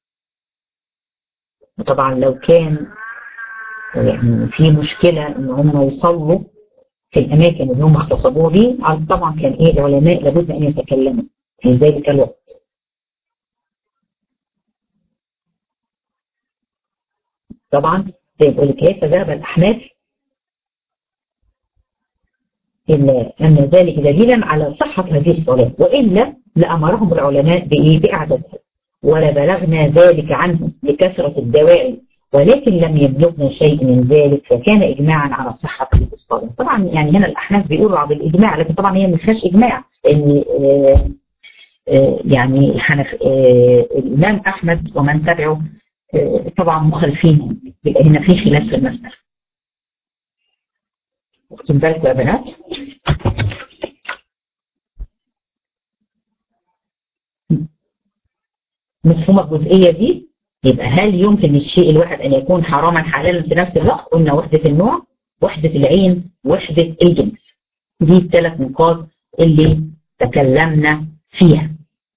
Speaker 1: وطبعا لو كان يعني في مشكلة إن هم يصلوا في الأماكن اللي هم اغتصبوها دي، طبعا كان إيه العلماء لابد أن يتكلموا في ذلك الوقت. طبعا زي ما بقول لك كيف ذهب الأحناف إلا أن ذلك دليلا على صحة هذه الصلاة، وإلا لأمرهم العلماء بإيه؟ بإعادتها، ولا بلغنا ذلك عنهم لكثرة الدواعي، ولكن لم يبلغنا شيء من ذلك، فكان إجماعا على صحة هذه الصلاة. طبعا يعني هنا الأحناف بيقولوا على الإجماع، لكن طبعا هي ما فيهاش إجماع، لأن يعني الإمام أحمد ومن تبعه طبعا مخالفين، يبقى هنا في خلاف في المسألة. واخدين بالكم يا بنات؟ مفهوم الجزئية دي؟ يبقى هل يمكن الشيء الواحد أن يكون حراما حلالا في نفس الوقت؟ قلنا وحدة النوع، وحدة العين، وحدة الجنس. دي الثلاث نقاط اللي تكلمنا فيها.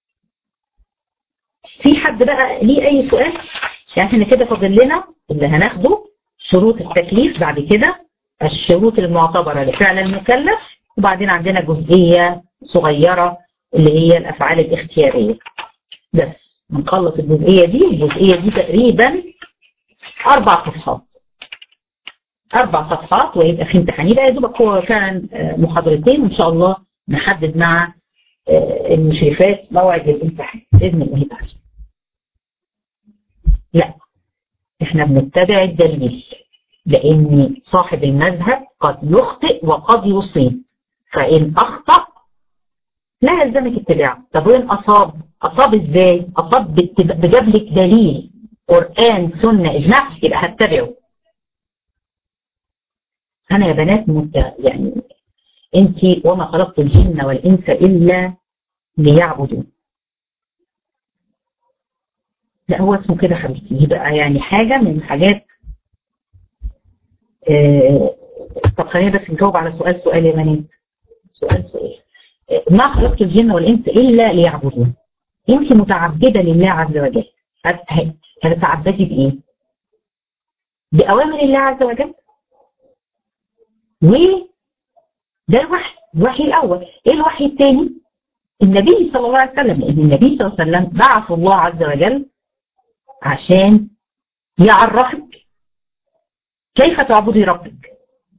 Speaker 1: في حد بقى ليه أي سؤال؟ يعني احنا كده فاضل لنا اللي هناخده شروط التكليف، بعد كده الشروط المعتبرة لفعل المكلف، وبعدين عندنا جزئية صغيرة اللي هي الأفعال الاختيارية. بس نخلص الجزئية دي تقريبا 4 صفحات، 4 صفحات، ويبقى في امتحان. يبقى يا دوبك هو فعلا محاضرتين، وإن شاء الله نحدد مع المشرفات موعد الامتحان بإذن الله تعالى. لا، احنا بنتبع الدليل، لأن صاحب المذهب قد يخطئ وقد يصيب، فإن أخطأ لا يلزمك اتباعه. طب وإن أصاب إزاي؟ أصاب بجاب لك دليل قرآن سنة إجماع، يبقى هتبعه. أنا يا بنات يعني أنت وما خلقت الجن والإنس إلا ليعبدون. لا هو اسمه كده حبيبتي، دي بقى يعني حاجة من الحاجات. طب خلينا بس نجاوب على سؤال يا بنات. سؤال ما خلقت الجن والإنس إلا ليعبدون. أنت متعبدة لله عز وجل، هتتعبدي بإيه؟ بأوامر الله عز وجل. وده الوحي الأول. إيه الوحي الثاني؟ النبي صلى الله عليه وسلم، لأن النبي صلى الله عليه وسلم بعث الله عز وجل عشان يعرفك كيف تعبدي ربك.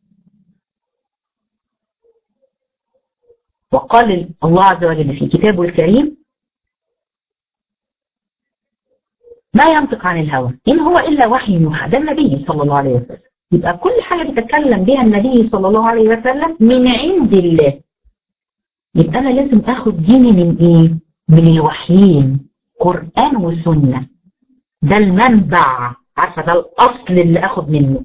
Speaker 1: وقال الله عز وجل في كتابه الكريم: ما ينطق عن الهوى إن هو إلا وحي يوحى. ده النبي صلى الله عليه وسلم. يبقى كل حاجة بيتكلم بها النبي صلى الله عليه وسلم من عند الله. يبقى أنا لازم أخد ديني من إيه؟ من الوحيين، قرآن وسنة. ده المنبع، عارفة، ده الأصل اللي أخد منه.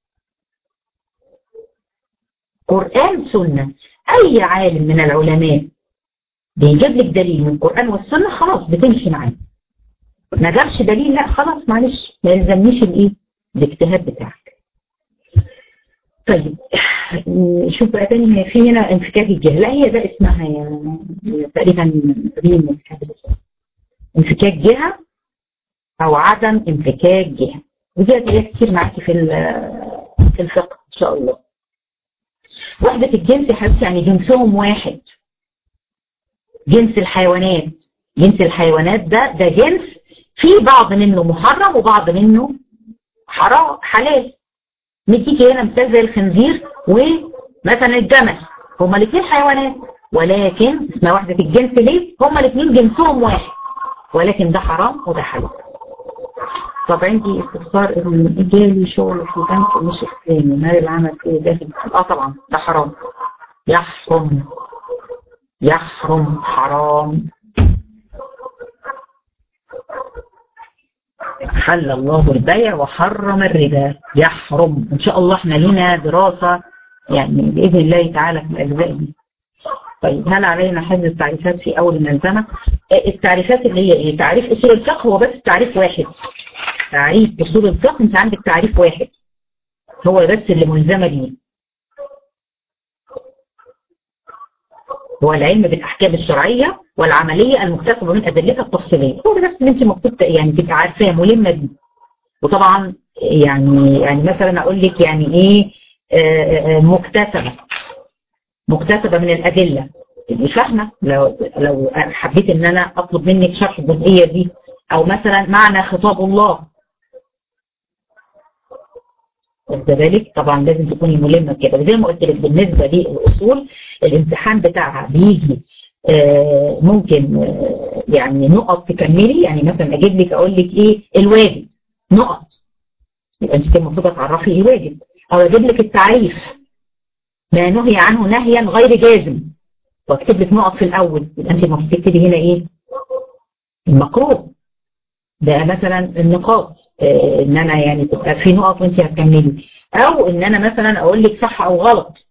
Speaker 1: قرآن سنة. أي عالم من العلماء بيجيب لك دليل من القرآن والسنة خلاص بتمشي معاه. ما جابش دليل، لا خلاص معلش، ما يلزمنيش الايه؟ الاجتهاد بتاعك. طيب شوف بقى تاني، في هنا انفكاك الجهة. لا هي ده اسمها تقريبا انفكاك جهة او عدم انفكاك جهة، ودي هتلاقيها كتير معاكي في الفقه ان شاء الله. وحدة الجنس يا حبيبتي يعني جنسهم واحد. جنس الحيوانات، جنس الحيوانات ده جنس في بعض منه محرم وبعض منه حلال. نديكي هنا مثال زي الخنزير ومثلا الجمل. هما الاثنين حيوانات، ولكن اسمها وحدة الجنس ليه؟ هما الاثنين جنسهم واحد، ولكن ده حرام وده حلال. طب عندي استفسار ان جالي شغل في بنك مش اسلامي، مال العمل فيه داخل؟ طبعا ده حرام، يحرم حرام. حل الله البيع وحرم الربا، يحرم. ان شاء الله احنا لنا دراسة يعني بإذن الله تعالى في الأجزاء دي. طيب هل علينا حفظ التعريفات في أول الملزمة؟ التعريفات اللي هي ايه؟ تعريف أصول الفقه هو بس تعريف واحد. تعريف أصول الفقه انت عندك تعريف واحد هو بس اللي ملزمة بيه، هو العلم بالأحكام الشرعية والعملية المكتسبة من أدلتها التفصيلية، هو ده بس اللي انت المفروض يعني تبقى عارفاه ملمة بيه. وطبعا يعني مثلا أقول لك يعني ايه مكتسبة من الأدلة، مش فاهمة. لو حبيت ان انا اطلب منك شرح الجزئية دي، او مثلا معنى خطاب الله، واخد بالك؟ طبعا لازم تكوني ملمة كده. وزي ما قلت لك بالنسبة للأصول الامتحان بتاعها بيجي ممكن يعني نقط تكملي، يعني مثلا اجيب لك اقول لك ايه الواجب نقط، يبقى انت كده المفروض تعرفي ايه الواجب، او اجيب لك التعريف ما نهي عنه نهيا غير جازم واكتب لك نقط في الاول، يبقى انت المفروض تكتبي هنا ايه المكروه ده، مثلا النقاط ان انا يعني تبقى في نقط وانت هتكملي، او ان انا مثلا اقول لك صح او غلط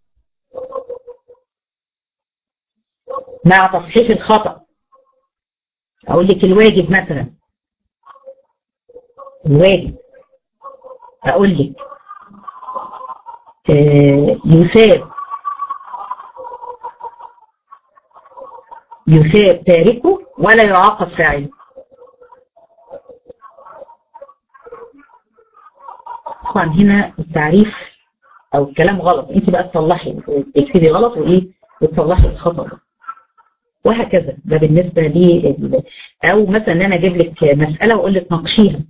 Speaker 1: مع تصحيح الخطأ. اقول لك الواجب مثلا، الواجب اقول لك يثاب تاركه ولا يعاقب فاعله. طبعا هنا التعريف او الكلام غلط، انت بقى تصلحي، تكتبي غلط وايه وتصلحي الخطأ ده، وهكذا. ده بالنسبة لي او مثلا ان انا اجيب لك مسألة واقول لك ناقشيها.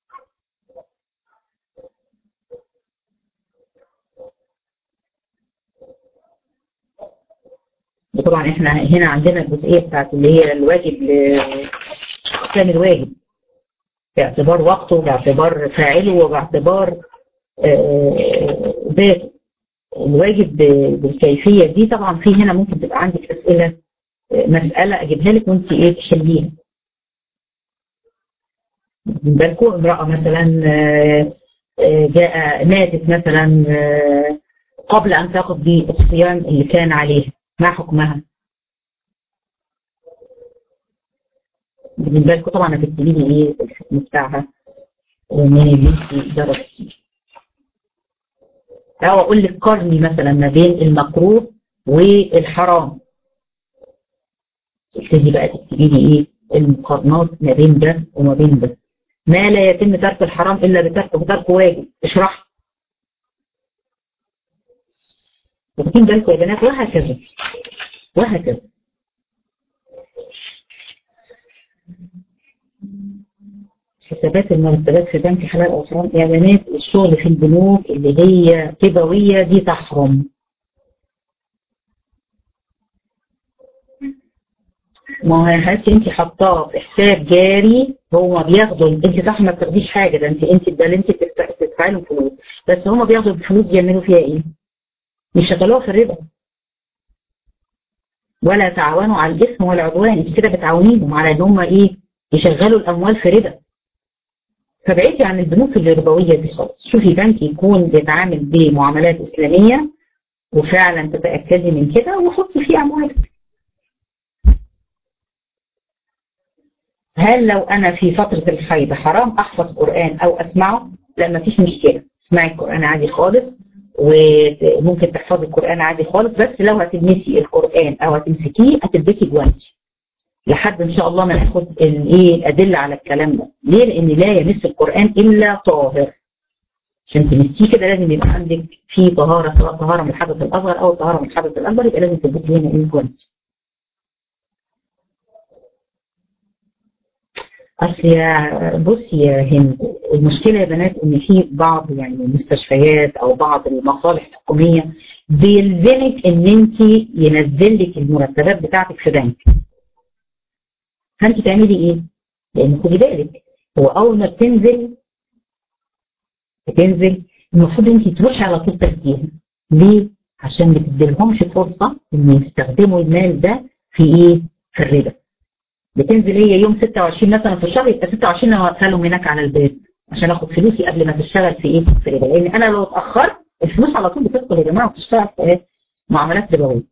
Speaker 1: وطبعا احنا هنا عندنا الجزئية بتاعت اللي هي الواجب، اقسام الواجب باعتبار وقته باعتبار فاعله وباعتبار ذاته. الواجب بالكيفية دي طبعا في هنا ممكن تبقى عندك أسئلة، مسألة أجيبها لك وانت ايه تحليها. من بالكم امرأة مثلا ماتت مثلا قبل أن تقضي الصيام اللي كان عليها، ما حكمها؟ من بالكم طبعا هتكتبي لي ايه الحكم بتاعها من اللي انت درستيه. أو أقول لك قارني مثلا ما بين المكروه والحرام، تبتدي بقى تكتبي لي ايه المقارنات ما بين ده وما بين ده. ما لا يتم ترك الحرام إلا بترك واجب، اشرح. واخدين بالكم يا بنات؟ وهكذا وهكذا. حسابات المرتبات في بنك حلال أو حرام يا بنات؟ الشغل في البنوك اللي هي ربوية دي تحرم. ما هو يا حبيبتي انت حطاه في حساب جاري، هو بياخدوا، انت صح ما بتاخديش حاجه، ده انت ده اللي انت بتدفعي لهم فلوس، بس هم بياخدوا الفلوس يعملوا فيها ايه؟ يشغلوها في الربا. ولا تعاونوا على الاثم والعدوان، انت كده بتعاونيهم على ان هم ايه؟ يشغلوا الاموال في ربا. فبعيدي عن البنوك الربويه دي خالص، شوفي بنك يكون بيتعامل بمعاملات اسلاميه وفعلا تتاكدي من كده وحطي فيه اموالك. هل لو انا في فتره الحيض حرام احفظ قران او اسمعه؟ لا ما فيش مشكله، اسمعي القران عادي خالص، وممكن تحفظي القران عادي خالص، بس لو هتلمسي القران او هتمسكيه هتلبسي جوانتي لحد ان شاء الله ما ناخد الايه الادله على الكلام ده. ليه؟ لان لا يمس القران الا طاهر، عشان تمسيه كده لازم يبقى عندك في طهاره، سواء طهاره من الحدث الاصغر او طهاره من الحدث الاكبر، يبقى لازم تلبسي هنا ايه جوانتي. اصل يا بصي يا هند، المشكله يا بنات ان في بعض يعني المستشفيات او بعض المصالح الحكوميه بيلزمك ان انت ينزل لك المرتبات بتاعتك في بنك. فانت تعملي ايه؟ لان خدي بالك، هو اول ما بتنزل المفروض انت تروحي على طول تاخديها. ليه؟ عشان ما تديلهمش فرصه ان يستخدموا المال ده في ايه؟ في الربا. بتنزل هي يوم 26 مثلا في الشهر، يبقى 26 انا واقفه لهم هناك على الباب عشان اخد فلوسي قبل ما تشتغل في ايه؟ في الربا. لان انا لو اتاخرت الفلوس على طول بتدخل يا جماعه وتشتغل في ايه؟ معاملات ربويه.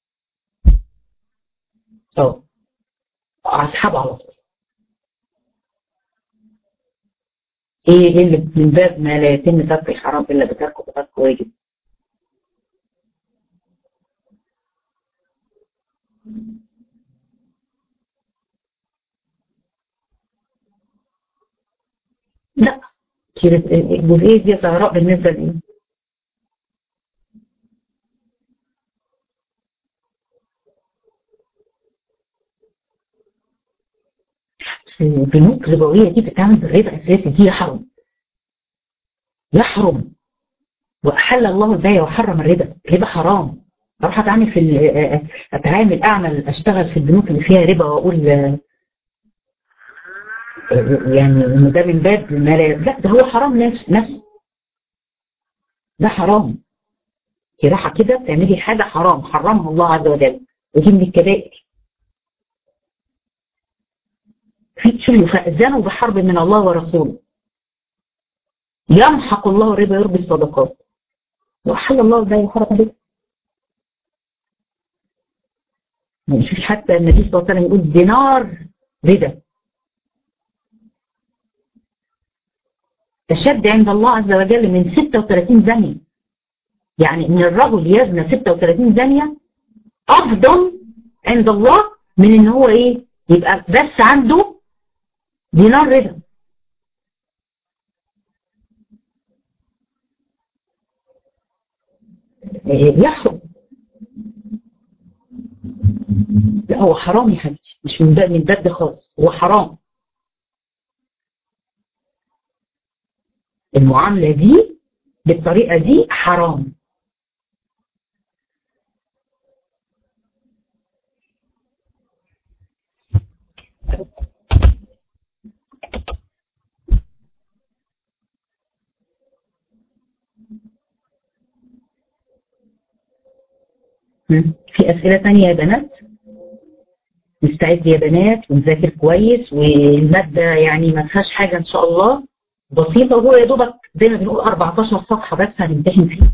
Speaker 1: اه، اسحبه على طول. ايه اللي من باب ما لا يتم ترك الحرام الا بتركه بترك واجب. لا، الجزئيه دي زهراء بالنسبه لايه؟ البنوك الربويه دي بتتعامل بالربا اساسي، دي يحرم. يحرم. واحل الله البيع وحرم الربا. الربا حرام. اروح اتعامل اعمل اشتغل في البنوك اللي فيها ربا واقول يعني ان ده من باب ما لا، ده هو حرام نفسه. ده حرام. انت رايحه كده تعملي حاجه حرام حرمها الله عز وجل، ودي من الكبائر. في شوفوا، فاذنوا بحرب من الله ورسوله. يمحق الله الربا ويربي الصدقات. واحل الله البيع وحرم الربا. يعني شوفي حتى النبي صلى الله عليه وسلم يقول دينار ربا تشد عند الله عز وجل من 36 زانية. يعني ان الرجل يزنى 36 زانية افضل عند الله من ان هو ايه؟ يبقى بس عنده دينار ربا. يحرم. لا، هو حرام يا حبيبتي، مش من باب ده خالص، هو حرام. المعاملة دي بالطريقة دي حرام. في أسئلة تانية يا بنات؟ نستعد يا بنات ونذاكر كويس، والمادة يعني ما فيهاش حاجة إن شاء الله، بسيطة، وهو يا دوبك زي ما بنقول 14 صفحة بس هنمتحن فيه.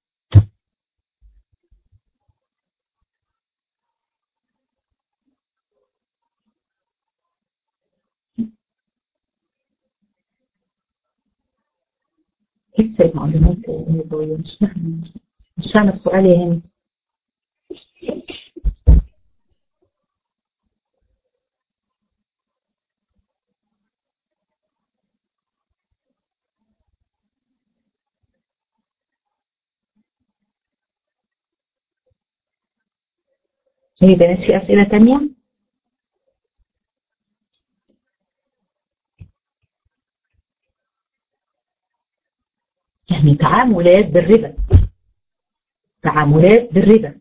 Speaker 1: لسه المعلومات النظرية مش فاهمة السؤال يا هند. يا بنات في أسئلة تانية؟ يعني تعاملات بالربا. تعاملات بالربا.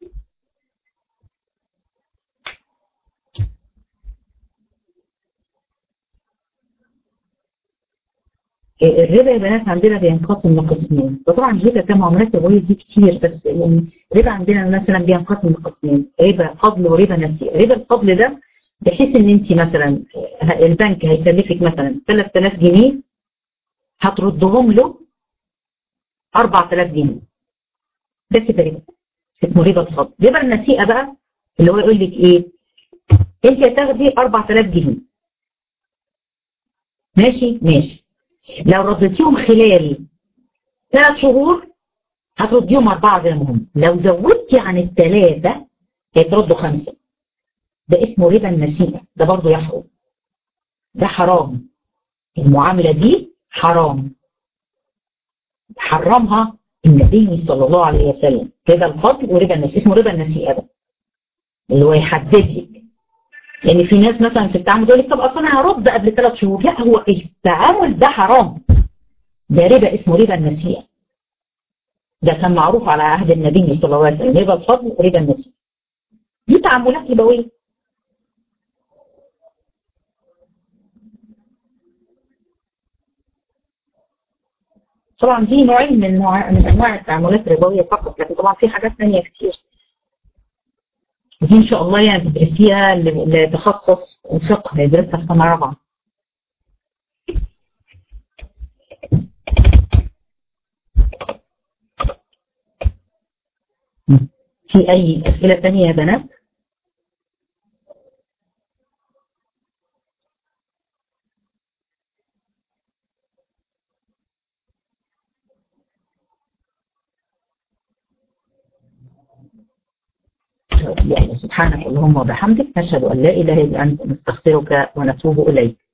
Speaker 1: الربا يا بنات عندنا بينقسم لقسمين، وطبعا الربا كمعاملات ربويه دي كتير، بس يعني الربا عندنا مثلا بينقسم لقسمين، ربا فضل وربا نسيئه. ربا الفضل ده بحيث ان انت مثلا البنك هيسلفك مثلا 3000 جنيه، هتردهم له 4000 جنيه. ده كده ربا، اسمه ربا الفضل. ربا النسيئه بقى اللي هو يقول لك ايه؟ انت هتاخدي 4000 جنيه، ماشي ماشي، لو رديتيهم خلال 3 شهور هترديهم 4 زي ما هم، لو زودتي عن ال3 هيتردوا 5. ده اسمه ربا النسيئة، ده برضه يحرم. ده حرام. المعاملة دي حرام، حرمها النبي صلى الله عليه وسلم. ربا الفضل وربا النسيئة، اسمه ربا النسيئة ده اللي هو يحدد لك يعني في ناس مثلا في التعامل يقول لك طب اصل انا هرد قبل 3 شهور. لا، هو التعامل ده حرام، ده ربا، اسمه ربا النسيئه. ده كان معروف على عهد النبي صلى الله عليه وسلم، ربا الفضل وربا النسيئه. دي تعاملات ربويه. طبعا دي نوعين من انواع التعاملات الربويه فقط، لكن طبعا في حاجات ثانيه كتير. ودي ان شاء الله يعني تدرسيها لتخصص الفقه، هيدرسها في سنه رابعه. في اي اسئله ثانيه يا بنات؟ سبحانك اللهم وبحمدك، نشهد ان لا اله الا انت، نستغفرك ونتوب اليك.